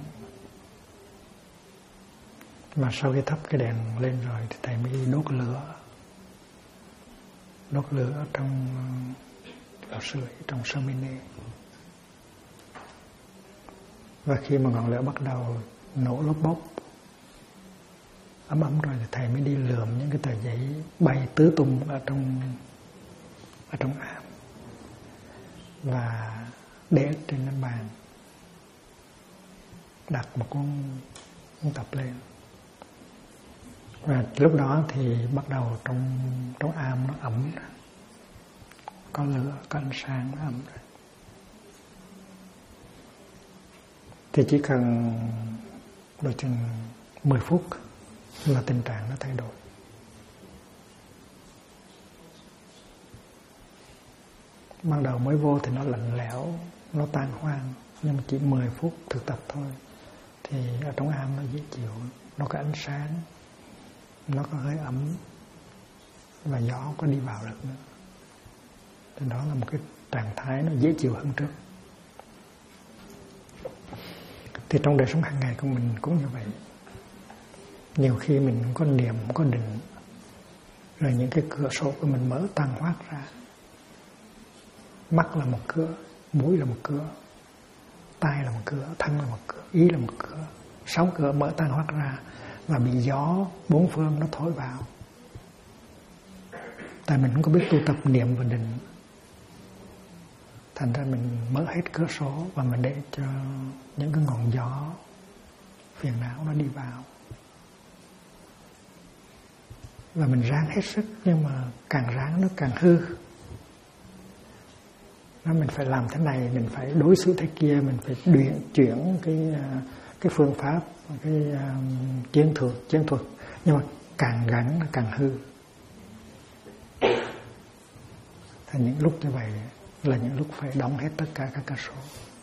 Và sau khi thắp cái đèn lên rồi thì thầy mới đốt lửa. Đốt lửa trong lò sưởi, trong chimney. Và khi mà ngọn lửa bắt đầu nổ lốp bốc, ấm rồi thì thầy mới đi lượm những cái tờ giấy bay tứ tung ở trong am và để trên cái bàn, đặt một cuốn tập lên. Và lúc đó thì bắt đầu trong am nó ẩm, có lửa, có ánh sáng, nó ẩm rồi. Thì chỉ cần độ chừng 10 phút là tình trạng nó thay đổi. Ban đầu mới vô thì nó lạnh lẽo, nó tan hoang, nhưng mà chỉ 10 phút thực tập thôi thì ở trong am nó dễ chịu, nó có ánh sáng, nó có hơi ấm và gió có đi vào được nữa. Thì đó là một cái trạng thái nó dễ chịu hơn trước. Thì trong đời sống hàng ngày của mình cũng như vậy. Nhiều khi mình không có niệm, không có định, rồi những cái cửa sổ của mình mở tăng hoác ra. Mắt là một cửa, mũi là một cửa, tai là một cửa, thân là một cửa, ý là một cửa. 6 cửa mở tăng hoác ra và bị gió bốn phương nó thổi vào. Tại mình không có biết tu tập niệm và định, thành ra mình mở hết cửa sổ và mình để cho những cái ngọn gió phiền não nó đi vào. Và mình ráng hết sức, nhưng mà càng ráng nó càng hư. Nó mình phải làm thế này, mình phải đối xử thế kia, mình phải chuyển cái phương pháp, cái chiến thuật, nhưng mà càng gắn nó càng hư. Thì những lúc như vậy là những lúc phải đóng hết tất cả các cửa sổ,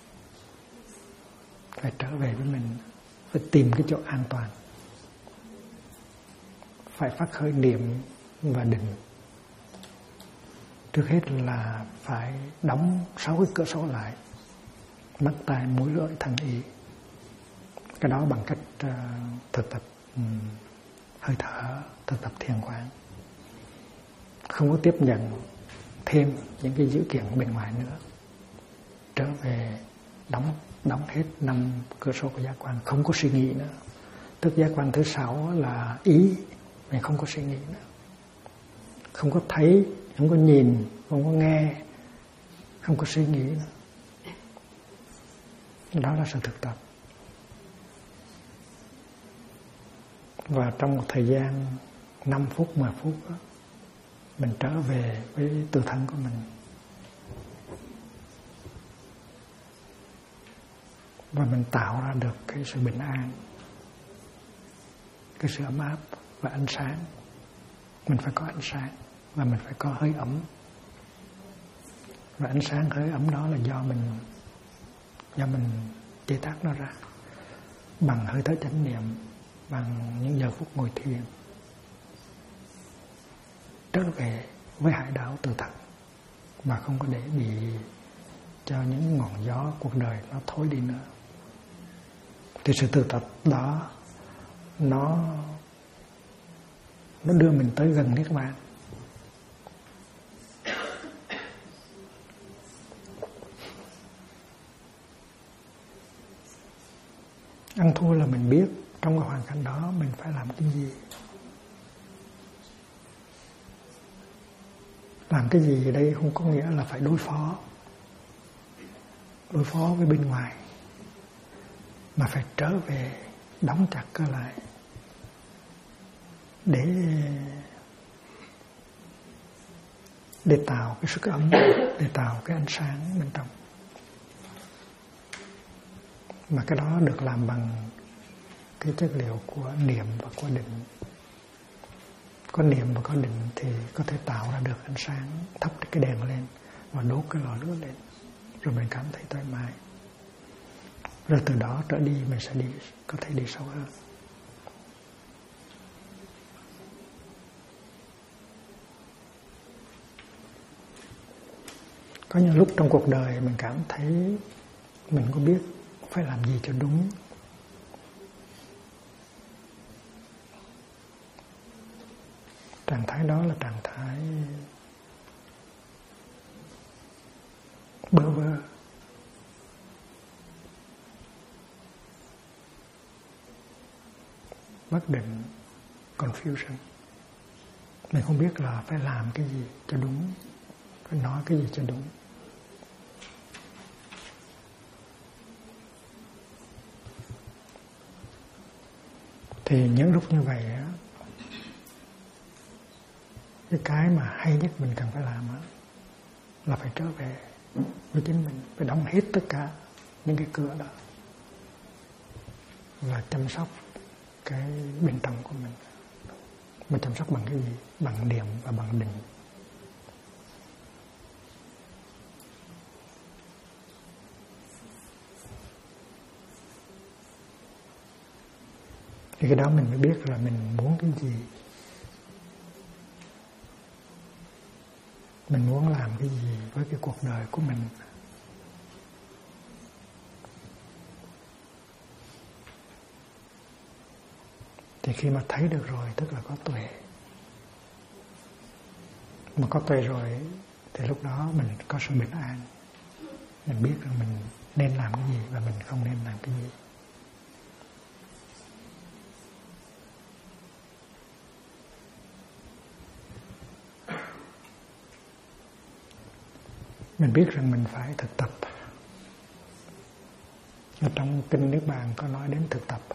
phải trở về với mình, phải tìm cái chỗ an toàn, phải phát khởi niệm và định. Trước hết là phải đóng 6 cái cửa sổ lại, mắt, tai, mũi, lưỡi, thân, ý. Cái đó bằng cách thực tập hơi thở, thực tập thiền quán, không có tiếp nhận thêm những cái dữ kiện bên ngoài nữa. Trở về đóng hết 5 cửa sổ của giác quan, không có suy nghĩ nữa. Tức giác quan thứ 6 là ý, mình không có suy nghĩ nữa, không có thấy, không có nhìn, không có nghe, không có suy nghĩ nữa. Đó là sự thực tập. Và trong một thời gian 5 phút, 10 phút đó, mình trở về với tự thân của mình. Và mình tạo ra được cái sự bình an, cái sự ấm áp và ánh sáng. Mình phải có ánh sáng và mình phải có hơi ấm. Và ánh sáng hơi ấm đó là do mình chế tác nó ra bằng hơi thở chánh niệm, bằng những giờ phút ngồi thiền, trở về với hải đảo tự thật, mà không có để bị cho những ngọn gió cuộc đời nó thối đi nữa. Thì sự tự tập đó nó đưa mình tới gần niết bàn. Ăn thua là mình biết trong cái hoàn cảnh đó mình phải làm cái gì. Làm cái gì ở đây không có nghĩa là phải đối phó với bên ngoài, mà phải trở về đóng chặt cơ lại để tạo cái sức ấm, để tạo cái ánh sáng bên trong. Mà cái đó được làm bằng cái chất liệu của niệm và của định. Có niệm và có định thì có thể tạo ra được ánh sáng, thắp cái đèn lên và đốt cái lò lửa lên, rồi mình cảm thấy thoải mái. Rồi từ đó trở đi mình sẽ có thể đi sâu hơn. Có những lúc trong cuộc đời mình cảm thấy mình có biết phải làm gì cho đúng. Trạng thái đó là trạng thái bơ vơ. Bất định, confusion. Mình không biết là phải làm cái gì cho đúng, phải nói cái gì cho đúng. Thì những lúc như vậy á, cái mà hay nhất mình cần phải làm á, là phải trở về với chính mình, phải đóng hết tất cả những cái cửa đó và chăm sóc cái bên trong của mình. Mà chăm sóc bằng cái gì? Bằng niệm và bằng định. Thì cái đó mình mới biết là mình muốn cái gì, mình muốn làm cái gì với cái cuộc đời của mình. Thì khi mà thấy được rồi tức là có tuệ. Mà có tuệ rồi thì lúc đó mình có sự bình an. Mình biết rằng mình nên làm cái gì và mình không nên làm cái gì. Mình biết rằng mình phải thực tập. Ở trong kinh Niết Bàn có nói đến thực tập.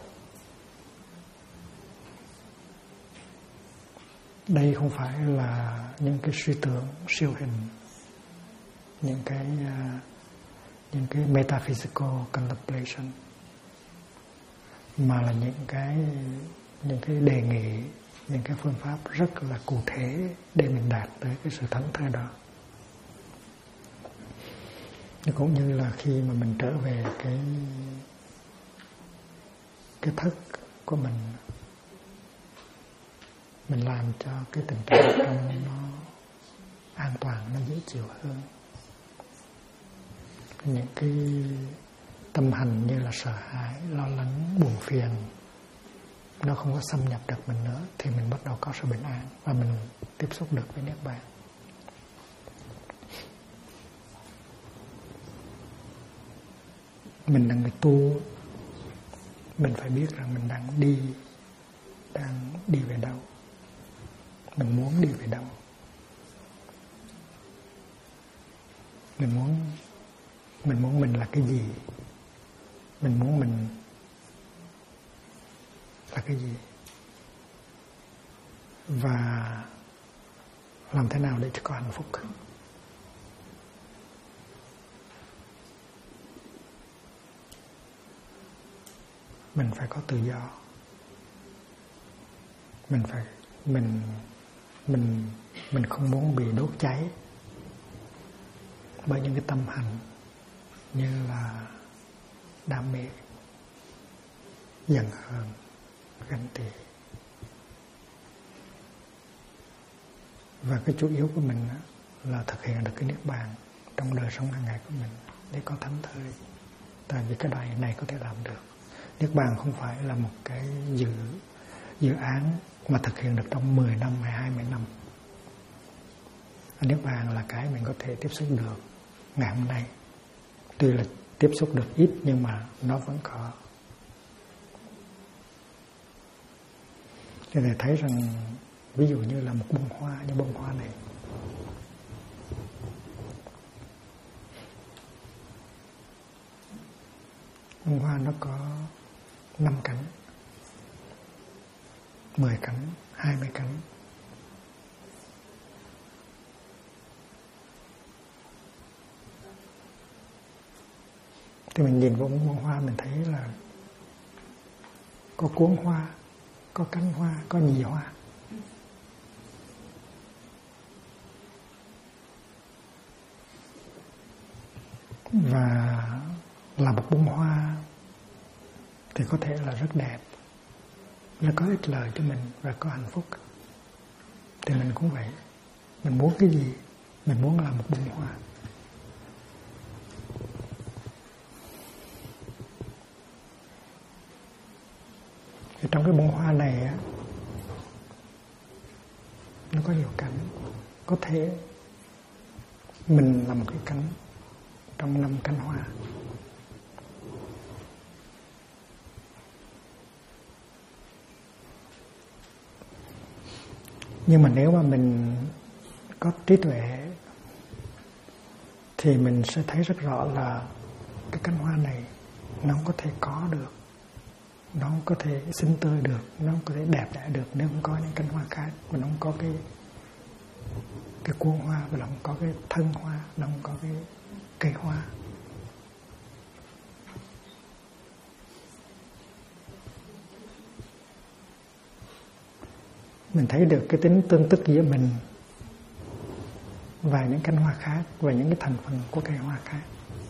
Đây không phải là những cái suy tưởng siêu hình, những cái metaphysical contemplation, mà là những cái đề nghị, những cái phương pháp rất là cụ thể để mình đạt tới cái sự thảnh thơi đó. Cũng như là khi mà mình trở về cái thức của mình làm cho cái tình trạng trong nó an toàn, nó dễ chịu hơn. Những cái tâm hành như là sợ hãi, lo lắng, buồn phiền nó không có xâm nhập được mình nữa, thì mình bắt đầu có sự bình an và mình tiếp xúc được với Niết Bàn. Mình là người tu, mình phải biết rằng mình đang đi về đâu, mình muốn đi về đâu, mình muốn mình là cái gì, mình muốn mình là cái gì, và làm thế nào để cho có hạnh phúc. Mình phải có tự do. Mình không muốn bị đốt cháy. bởi những cái tâm hành như là đam mê, giận hờn, ganh tị. Và cái chủ yếu của mình là thực hiện được cái niết bàn trong đời sống hàng ngày của mình để có thảnh thơi. Tại vì cái đoạn này có thể làm được. Niết bàn không phải là một cái dự án mà thực hiện được trong 10 năm hay 20 năm. Niết bàn là cái mình có thể tiếp xúc được ngày hôm nay. Tuy là tiếp xúc được ít nhưng mà nó vẫn có. Cho nên thấy rằng ví dụ như là một bông hoa, như bông hoa này, bông hoa nó có 5 cánh, 10 cánh, 20 cánh. Thì mình nhìn vào bông hoa mình thấy là có cuốn hoa, có cánh hoa, có nhì hoa. Và là một bông hoa thì có thể là rất đẹp, nó có ích lợi cho mình và có hạnh phúc. Thì mình cũng vậy. Mình muốn cái gì? Mình muốn là một bông hoa. Thì trong cái bông hoa này á, nó có nhiều cánh. Có thể mình là một cái cánh trong 5 cánh hoa. Nhưng mà nếu mà mình có trí tuệ thì mình sẽ thấy rất rõ là cái cánh hoa này nó không có thể có được, nó không có thể xinh tươi được, nó không có thể đẹp đẽ được nếu không có những cánh hoa khác, và nó không có cái cuốn hoa, và nó không có cái thân hoa, nó không có cái cây hoa. Mình thấy được cái tính tương tức giữa mình và những cánh hoa khác, và những cái thành phần của cây hoa khác.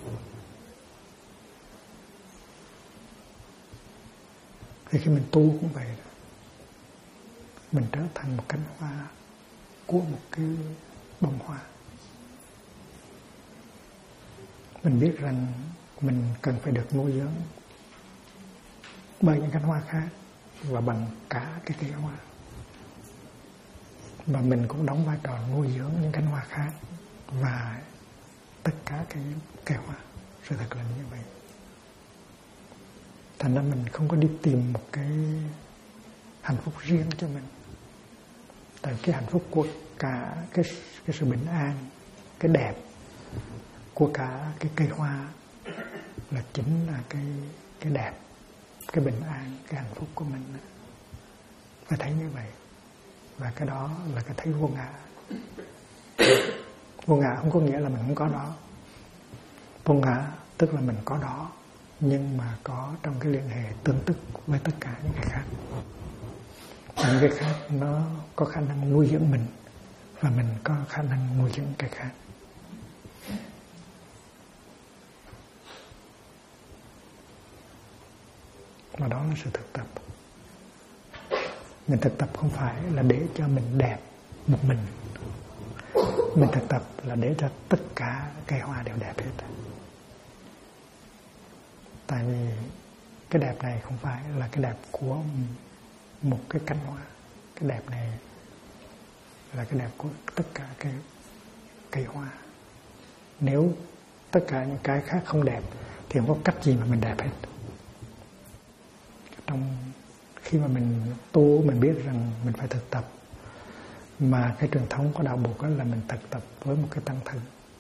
Thì khi mình tu cũng vậy, mình trở thành một cánh hoa của một cái bông hoa. Mình biết rằng mình cần phải được nuôi dưỡng bởi những cánh hoa khác và bằng cả cái cây hoa. Và mình cũng đóng vai trò nuôi dưỡng những cánh hoa khác và tất cả cái cây hoa. Sự thật là như vậy. Thành ra mình không có đi tìm một cái hạnh phúc riêng cho mình. Tại cái hạnh phúc của cả cái sự bình an, cái đẹp của cả cái cây hoa là chính là cái đẹp, cái bình an, cái hạnh phúc của mình. Phải thấy như vậy. Và cái đó là cái thấy vô ngã. Vô ngã không có nghĩa là mình không có đó. Vô ngã tức là mình có đó, nhưng mà có trong cái liên hệ tương tức với tất cả những cái khác. Những cái khác nó có khả năng nuôi dưỡng mình, và mình có khả năng nuôi dưỡng cái khác. Và đó là sự thực tập. Mình thực tập không phải là để cho mình đẹp một mình. Mình thực tập là để cho tất cả cây hoa đều đẹp hết. Tại vì cái đẹp này không phải là cái đẹp của một cái cánh hoa. Cái đẹp này là cái đẹp của tất cả cây hoa. Nếu tất cả những cái khác không đẹp thì không có cách gì mà mình đẹp hết. Khi mà mình tu, mình biết rằng mình phải thực tập. Mà cái truyền thống của đạo Phật là mình thực tập với một cái tăng thân.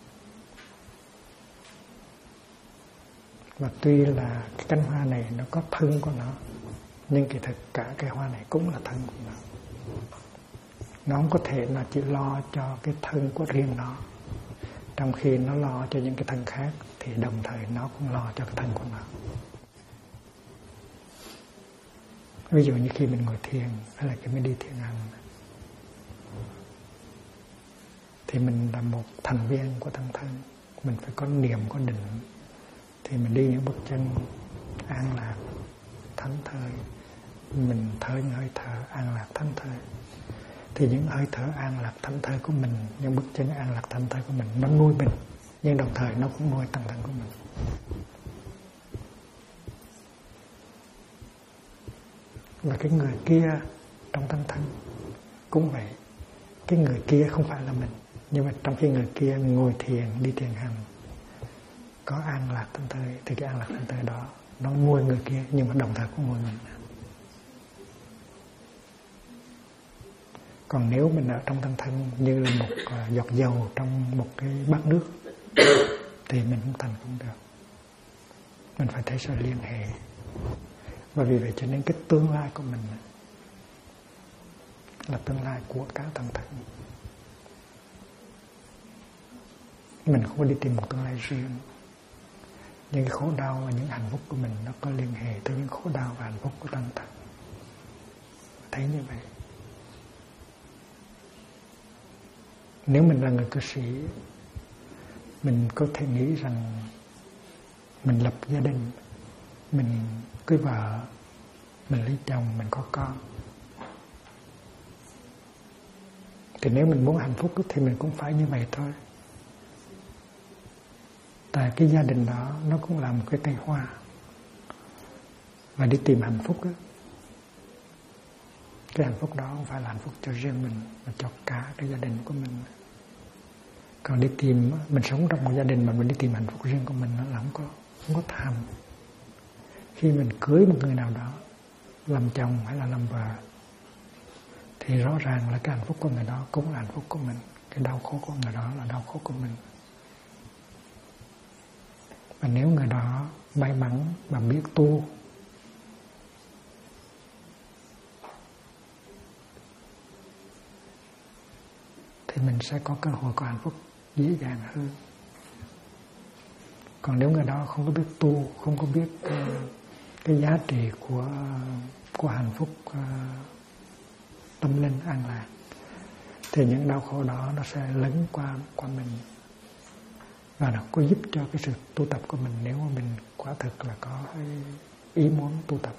Và tuy là cái cánh hoa này nó có thân của nó, nhưng kỳ thực cả cái hoa này cũng là thân của nó. Nó không có thể là chỉ lo cho cái thân của riêng nó. Trong khi nó lo cho những cái thân khác thì đồng thời nó cũng lo cho cái thân của nó. Ví dụ như khi mình ngồi thiền hay là khi mình đi thiền hành thì mình là một thành viên của tăng thân. mình phải có niệm, có định, thì mình đi những bước chân an lạc, thảnh thơi. Mình thở những hơi thở an lạc, thảnh thơi. Thì những hơi thở an lạc, thảnh thơi của mình, những bước chân an lạc, thảnh thơi của mình, nó nuôi mình, nhưng đồng thời nó cũng nuôi tăng thân của mình. Và cái người kia trong tăng thân cũng vậy. Cái người kia không phải là mình, nhưng mà trong khi người kia ngồi thiền, đi thiền hành, có an lạc thảnh thơi, thì cái an lạc thảnh thơi đó nó nuôi người kia, nhưng mà đồng thời cũng nuôi mình. Còn nếu mình ở trong tăng thân như là một giọt dầu trong một cái bát nước thì mình không thành cũng được. Mình phải thấy sự liên hệ. Và vì vậy cho nên cái tương lai của mình là tương lai của cả tăng thân. Mình không có đi tìm một tương lai riêng. Những cái khổ đau và những hạnh phúc của mình nó có liên hệ tới những khổ đau và hạnh phúc của tăng thân. Thấy như vậy. Nếu mình là người cư sĩ, mình có thể nghĩ rằng mình lập gia đình, mình cưới vợ, mình lấy chồng, mình có con. Thì nếu mình muốn hạnh phúc thì mình cũng phải như vậy thôi. Tại cái gia đình đó nó cũng là một cái cây hoa. Và đi tìm hạnh phúc đó, cái hạnh phúc đó không phải là hạnh phúc cho riêng mình, mà cho cả cái gia đình của mình. Còn đi tìm, mình sống trong một gia đình mà mình đi tìm hạnh phúc riêng của mình, nó là không có tham. Khi mình cưới một người nào đó, làm chồng hay là làm vợ, thì rõ ràng là cái hạnh phúc của người đó cũng là hạnh phúc của mình. Cái đau khổ của người đó là đau khổ của mình. Và nếu người đó may mắn mà biết tu, thì mình sẽ có cơ hội có hạnh phúc dễ dàng hơn. Còn nếu người đó không có biết tu, không có biết cái giá trị của hạnh phúc tâm linh an lạc, thì những đau khổ đó nó sẽ lấn qua mình, và nó có giúp cho cái sự tu tập của mình, nếu mà mình quả thực là có cái ý muốn tu tập.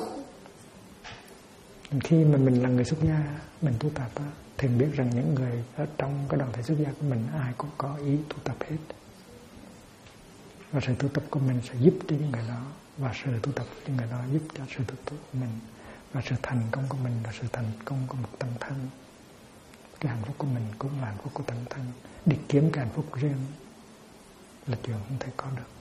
Khi mà mình là người xuất gia, mình tu tập thì biết rằng những người ở trong cái đoàn thể xuất gia của mình ai cũng có ý tu tập hết. Và sự tu tập của mình sẽ giúp cho những người đó, và sự tu tập của những người đó giúp cho sự tu tập của mình, và sự thành công của mình là sự thành công của một tăng thân. Cái hạnh phúc của mình cũng là hạnh phúc của tăng thân. Đi kiếm cái hạnh phúc riêng là chuyện không thể có được.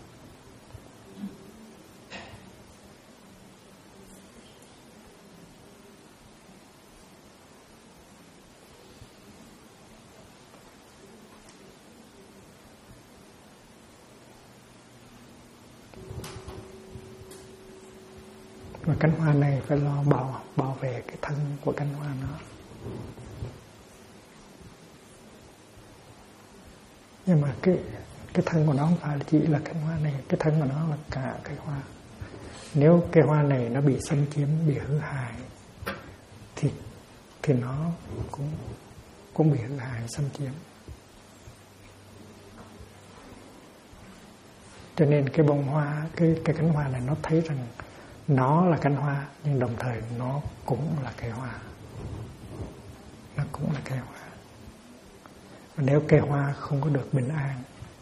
Và cánh hoa này phải lo bảo vệ cái thân của cánh hoa nó. Nhưng mà cái thân của nó không phải chỉ là cánh hoa này, cái thân của nó là cả cây hoa. Nếu cây hoa này nó bị xâm chiếm, bị hư hại, thì nó cũng bị hư hại, xâm chiếm. Cho nên cái bông hoa, cái cánh hoa này nó thấy rằng nó là cánh hoa, nhưng đồng thời nó cũng là cây hoa. Nó cũng là cây hoa. Và nếu cây hoa không có được bình an,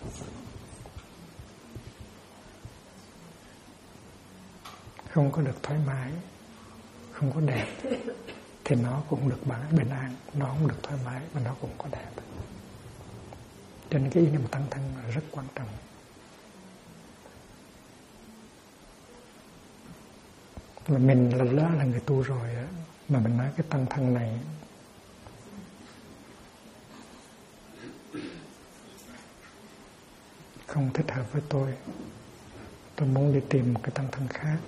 không có được thoải mái, không có đẹp, thì nó cũng được bình an, nó không được thoải mái mà nó cũng có đẹp. Cho nên cái ý niệm tăng thân là rất quan trọng. Mà mình là người tu rồi á, mà mình nói cái tăng thân này không thích hợp với tôi muốn đi tìm một cái tăng thân khác,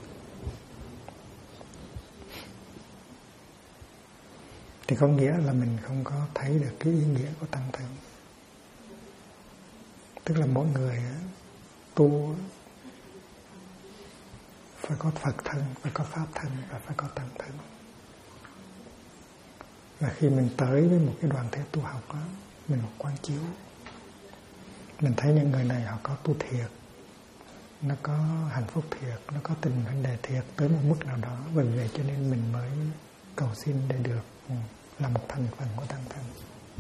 thì có nghĩa là mình không có thấy được cái ý nghĩa của tăng thân. Tức là mỗi người tu phải có Phật thân, phải có Pháp thân, và phải có tăng thân. Và khi mình tới với một cái đoàn thể tu học đó, mình quan chiếu, Mình thấy những người này họ có tu thiệt, nó có hạnh phúc thiệt, nó có tình vấn đề thiệt tới một mức nào đó. Vì vậy cho nên mình mới cầu xin để được là một thành phần của tăng thân.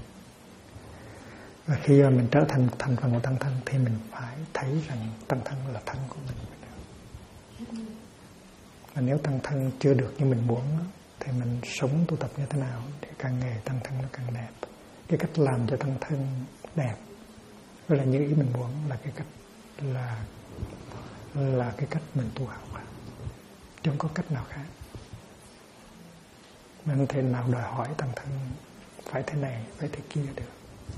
Và khi mình trở thành một thành phần của tăng thân thì mình phải thấy rằng tăng thân là thân của mình. Và nếu tăng thân chưa được như mình muốn thì mình sống tu tập như thế nào để càng ngày tăng thân nó càng đẹp. Cái cách làm cho tăng thân đẹp là như ý mình muốn là cái cách là cái cách mình tu học, chứ không có cách nào khác. Mình không thể nào đòi hỏi tăng thân phải thế này, phải thế kia được.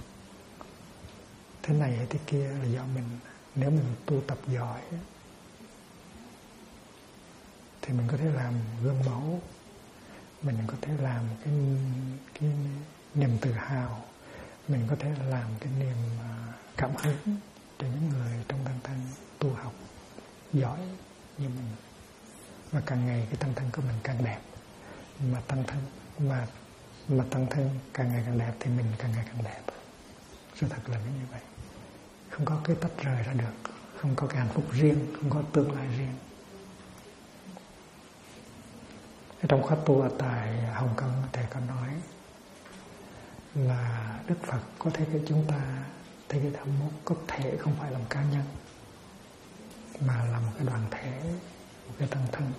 Thế này hay thế kia là do mình. Nếu mình tu tập giỏi thì mình có thể làm gương mẫu, mình có thể làm cái niềm tự hào, mình có thể làm cái niềm cảm hứng cho những người trong tăng thân tu học giỏi như mình. Và càng ngày cái tăng thân của mình càng đẹp, mà tăng thân càng ngày càng đẹp thì mình càng ngày càng đẹp. Sự thật là như vậy. Không có cái tách rời ra được, không có cái hạnh phúc riêng, không có tương lai riêng. Trong khóa tu ở tại Hồng Kông, thầy có nói là Đức Phật có thế kỷ chúng ta, thế kỷ 21 có thể không phải là một cá nhân, mà là một cái đoàn thể, một cái tăng thân.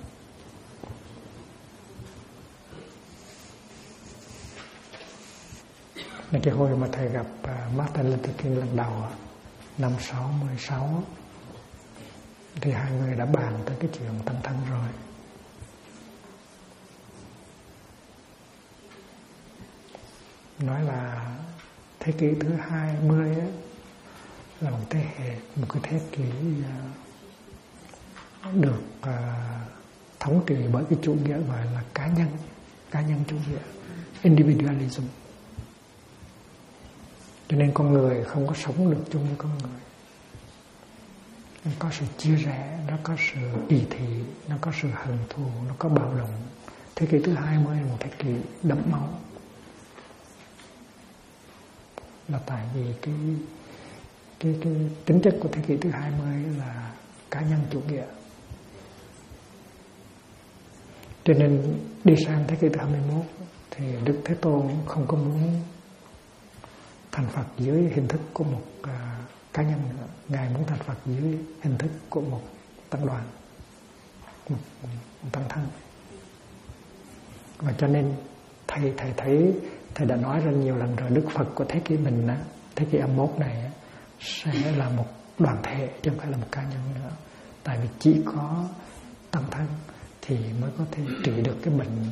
Nên cái hồi mà thầy gặp Martin Luther King lần đầu năm 66 thì hai người đã bàn tới cái chuyện tăng thân rồi. Nói là thế kỷ thứ 20 ấy, là một thế hệ, một cái thế kỷ được thống trị bởi cái chủ nghĩa gọi là cá nhân chủ nghĩa, individualism. Cho nên con người không có sống được chung với con người. Nó có sự chia rẽ, nó có sự kỳ thị, nó có sự hận thù, nó có bạo động. Thế kỷ thứ 20 là một thế kỷ đẫm máu. Là tại vì cái tính chất của thế kỷ thứ 20 là cá nhân chủ nghĩa. Cho nên đi sang thế kỷ thứ 21 thì Đức Thế Tôn không có muốn thành Phật dưới hình thức của một cá nhân nữa. Ngài muốn thành Phật dưới hình thức của một tăng đoàn, một tăng thân. Và cho nên thầy thấy, thầy đã nói rất nhiều lần rồi, Đức Phật của thế kỷ mình á, thế kỷ 21 này á, sẽ là một đoàn thể chứ không phải là một cá nhân nữa. Tại vì chỉ có tăng thân thì mới có thể trị được cái bệnh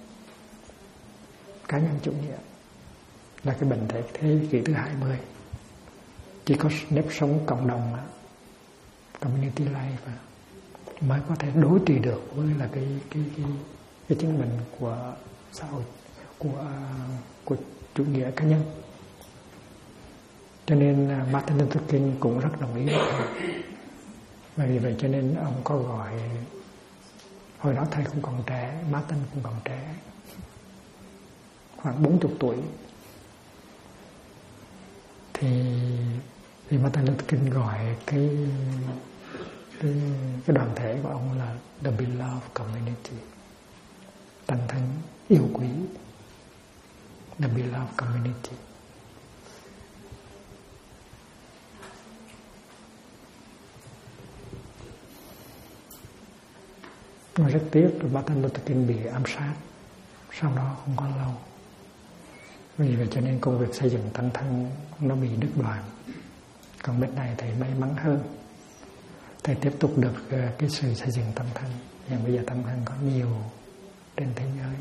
cá nhân chủ nghĩa, là cái bệnh thế kỷ thứ 20. Chỉ có nếp sống cộng đồng, community life mới có thể đối trị được với là cái chứng bệnh của xã hội, của chủ nghĩa cá nhân. Cho nên Martin Luther King cũng rất đồng ý. Và vì vậy cho nên ông có gọi, hồi đó thầy cũng còn trẻ, Martin cũng còn trẻ, khoảng 40 tuổi, thì Martin Luther King gọi cái đoàn thể của ông là The Beloved Community, tăng thân yêu quý, The Beloved Community. Mà rất tiếc là Martin Luther King bị ám sát sau đó không có lâu. Vì vậy cho nên công việc xây dựng tăng thân nó bị đứt đoạn. Còn bên này thầy may mắn hơn, thầy tiếp tục được cái sự xây dựng tăng thân. Nhưng bây giờ tăng thân có nhiều trên thế giới.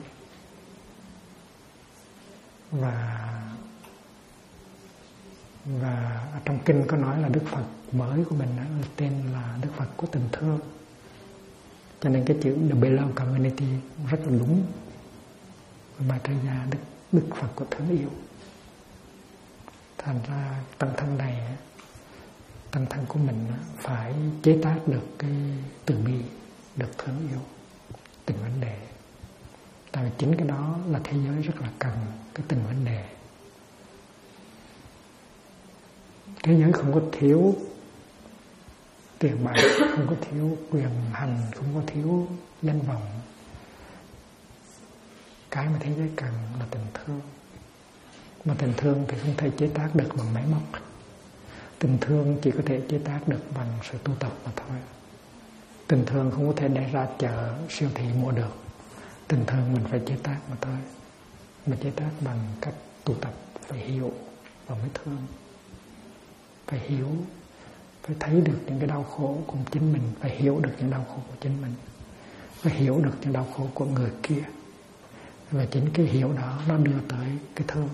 Và trong kinh có nói là Đức Phật mới của mình tên là Đức Phật của tình thương. Cho nên cái chữ The Beloved Community rất là đúng. Mà trở ra Đức Phật của thương yêu. Thành ra tăng thân này, tăng thân của mình phải chế tác được cái từ bi, được thương yêu từng vấn đề. Tại vì chính cái đó là thế giới rất là cần cái từng vấn đề. Thế giới không có thiếu tiền bạc, không có thiếu quyền hành, không có thiếu danh vọng. Cái mà thế giới cần là tình thương. Mà tình thương thì không thể chế tác được bằng máy móc. Tình thương chỉ có thể chế tác được bằng sự tu tập mà thôi. Tình thương không có thể để ra chợ siêu thị mua được. Tình thương mình phải chế tác mà thôi. Mà chế tác bằng cách tu tập, phải hiểu và mới thương. Phải hiểu, phải thấy được những cái đau khổ của chính mình, phải hiểu được những đau khổ của chính mình, phải hiểu được những đau khổ của người kia. Và chính cái hiểu đó nó đưa tới cái thương.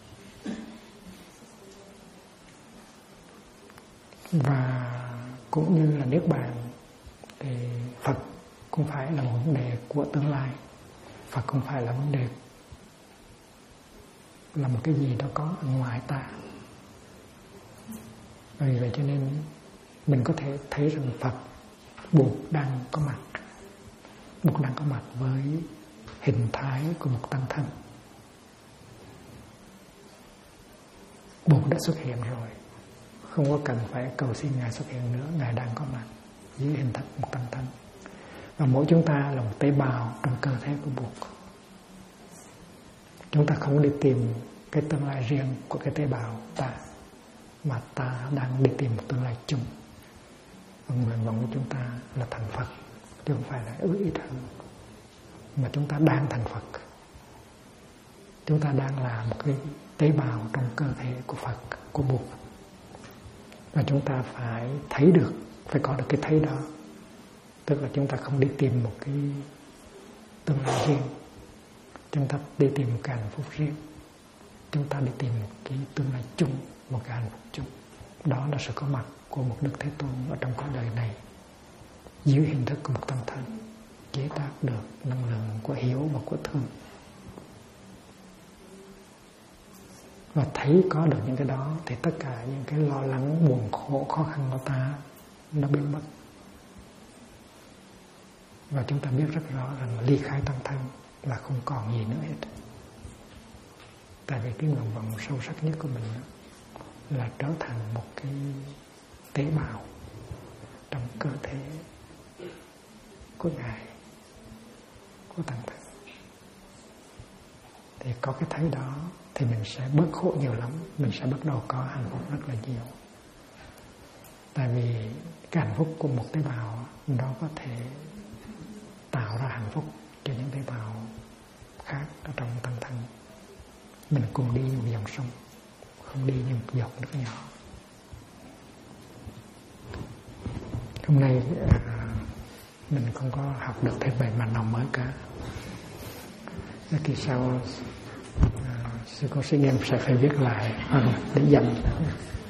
Và cũng như là Niết Bàn thì Phật không phải là một vấn đề của tương lai. Phật không phải là vấn đề là một cái gì đó có ở ngoài ta. Vì vậy cho nên mình có thể thấy rằng Phật buộc đang có mặt. Buộc đang có mặt với hình thái của một tăng thân. Buộc đã xuất hiện rồi, không có cần phải cầu xin Ngài xuất hiện nữa. Ngài đang có mặt dưới hình thức một tăng thân. Và mỗi chúng ta là một tế bào trong cơ thể của Buộc. Chúng ta không đi tìm cái tương lai riêng của cái tế bào ta, mà ta đang đi tìm một tương lai chung. Và nguyện vọng của chúng ta là thành Phật, chứ không phải là ước ít hơn. Mà chúng ta đang thành Phật. Chúng ta đang là một cái tế bào trong cơ thể của Phật, của Buộc. Và chúng ta phải thấy được, phải có được cái thấy đó. Tức là chúng ta không đi tìm một cái tương lai riêng. Chúng ta đi tìm một cái hạnh phúc riêng. Chúng ta đi tìm một cái tương lai chung, một cái hạnh phúc chung. Đó là sự có mặt của một Đức Thế Tôn ở trong cõi đời này, dưới hình thức của một tăng thân, chế tác được năng lượng của hiểu và của thương. Và thấy có được những cái đó thì tất cả những cái lo lắng, buồn khổ, khó khăn của ta nó biến mất. Và chúng ta biết rất rõ rằng ly khai tăng thân là không còn gì nữa hết. Tại vì cái nguyện vọng sâu sắc nhất của mình là trở thành một cái tế bào trong cơ thể của Ngài, của tăng thân. Thì có cái thấy đó thì mình sẽ bớt khổ nhiều lắm. Mình sẽ bắt đầu có hạnh phúc rất là nhiều. Tại vì cái hạnh phúc của một tế bào nó có thể tạo ra hạnh phúc cho những tế bào khác ở trong tăng thân. Mình cùng đi một dòng sông, không đi như một giọt nước nhỏ. Hôm nay mình không có học được thêm bài mặt nào mới cả. Kỳ sau sư cô Sĩ Nghiêm sẽ phải viết lại để dành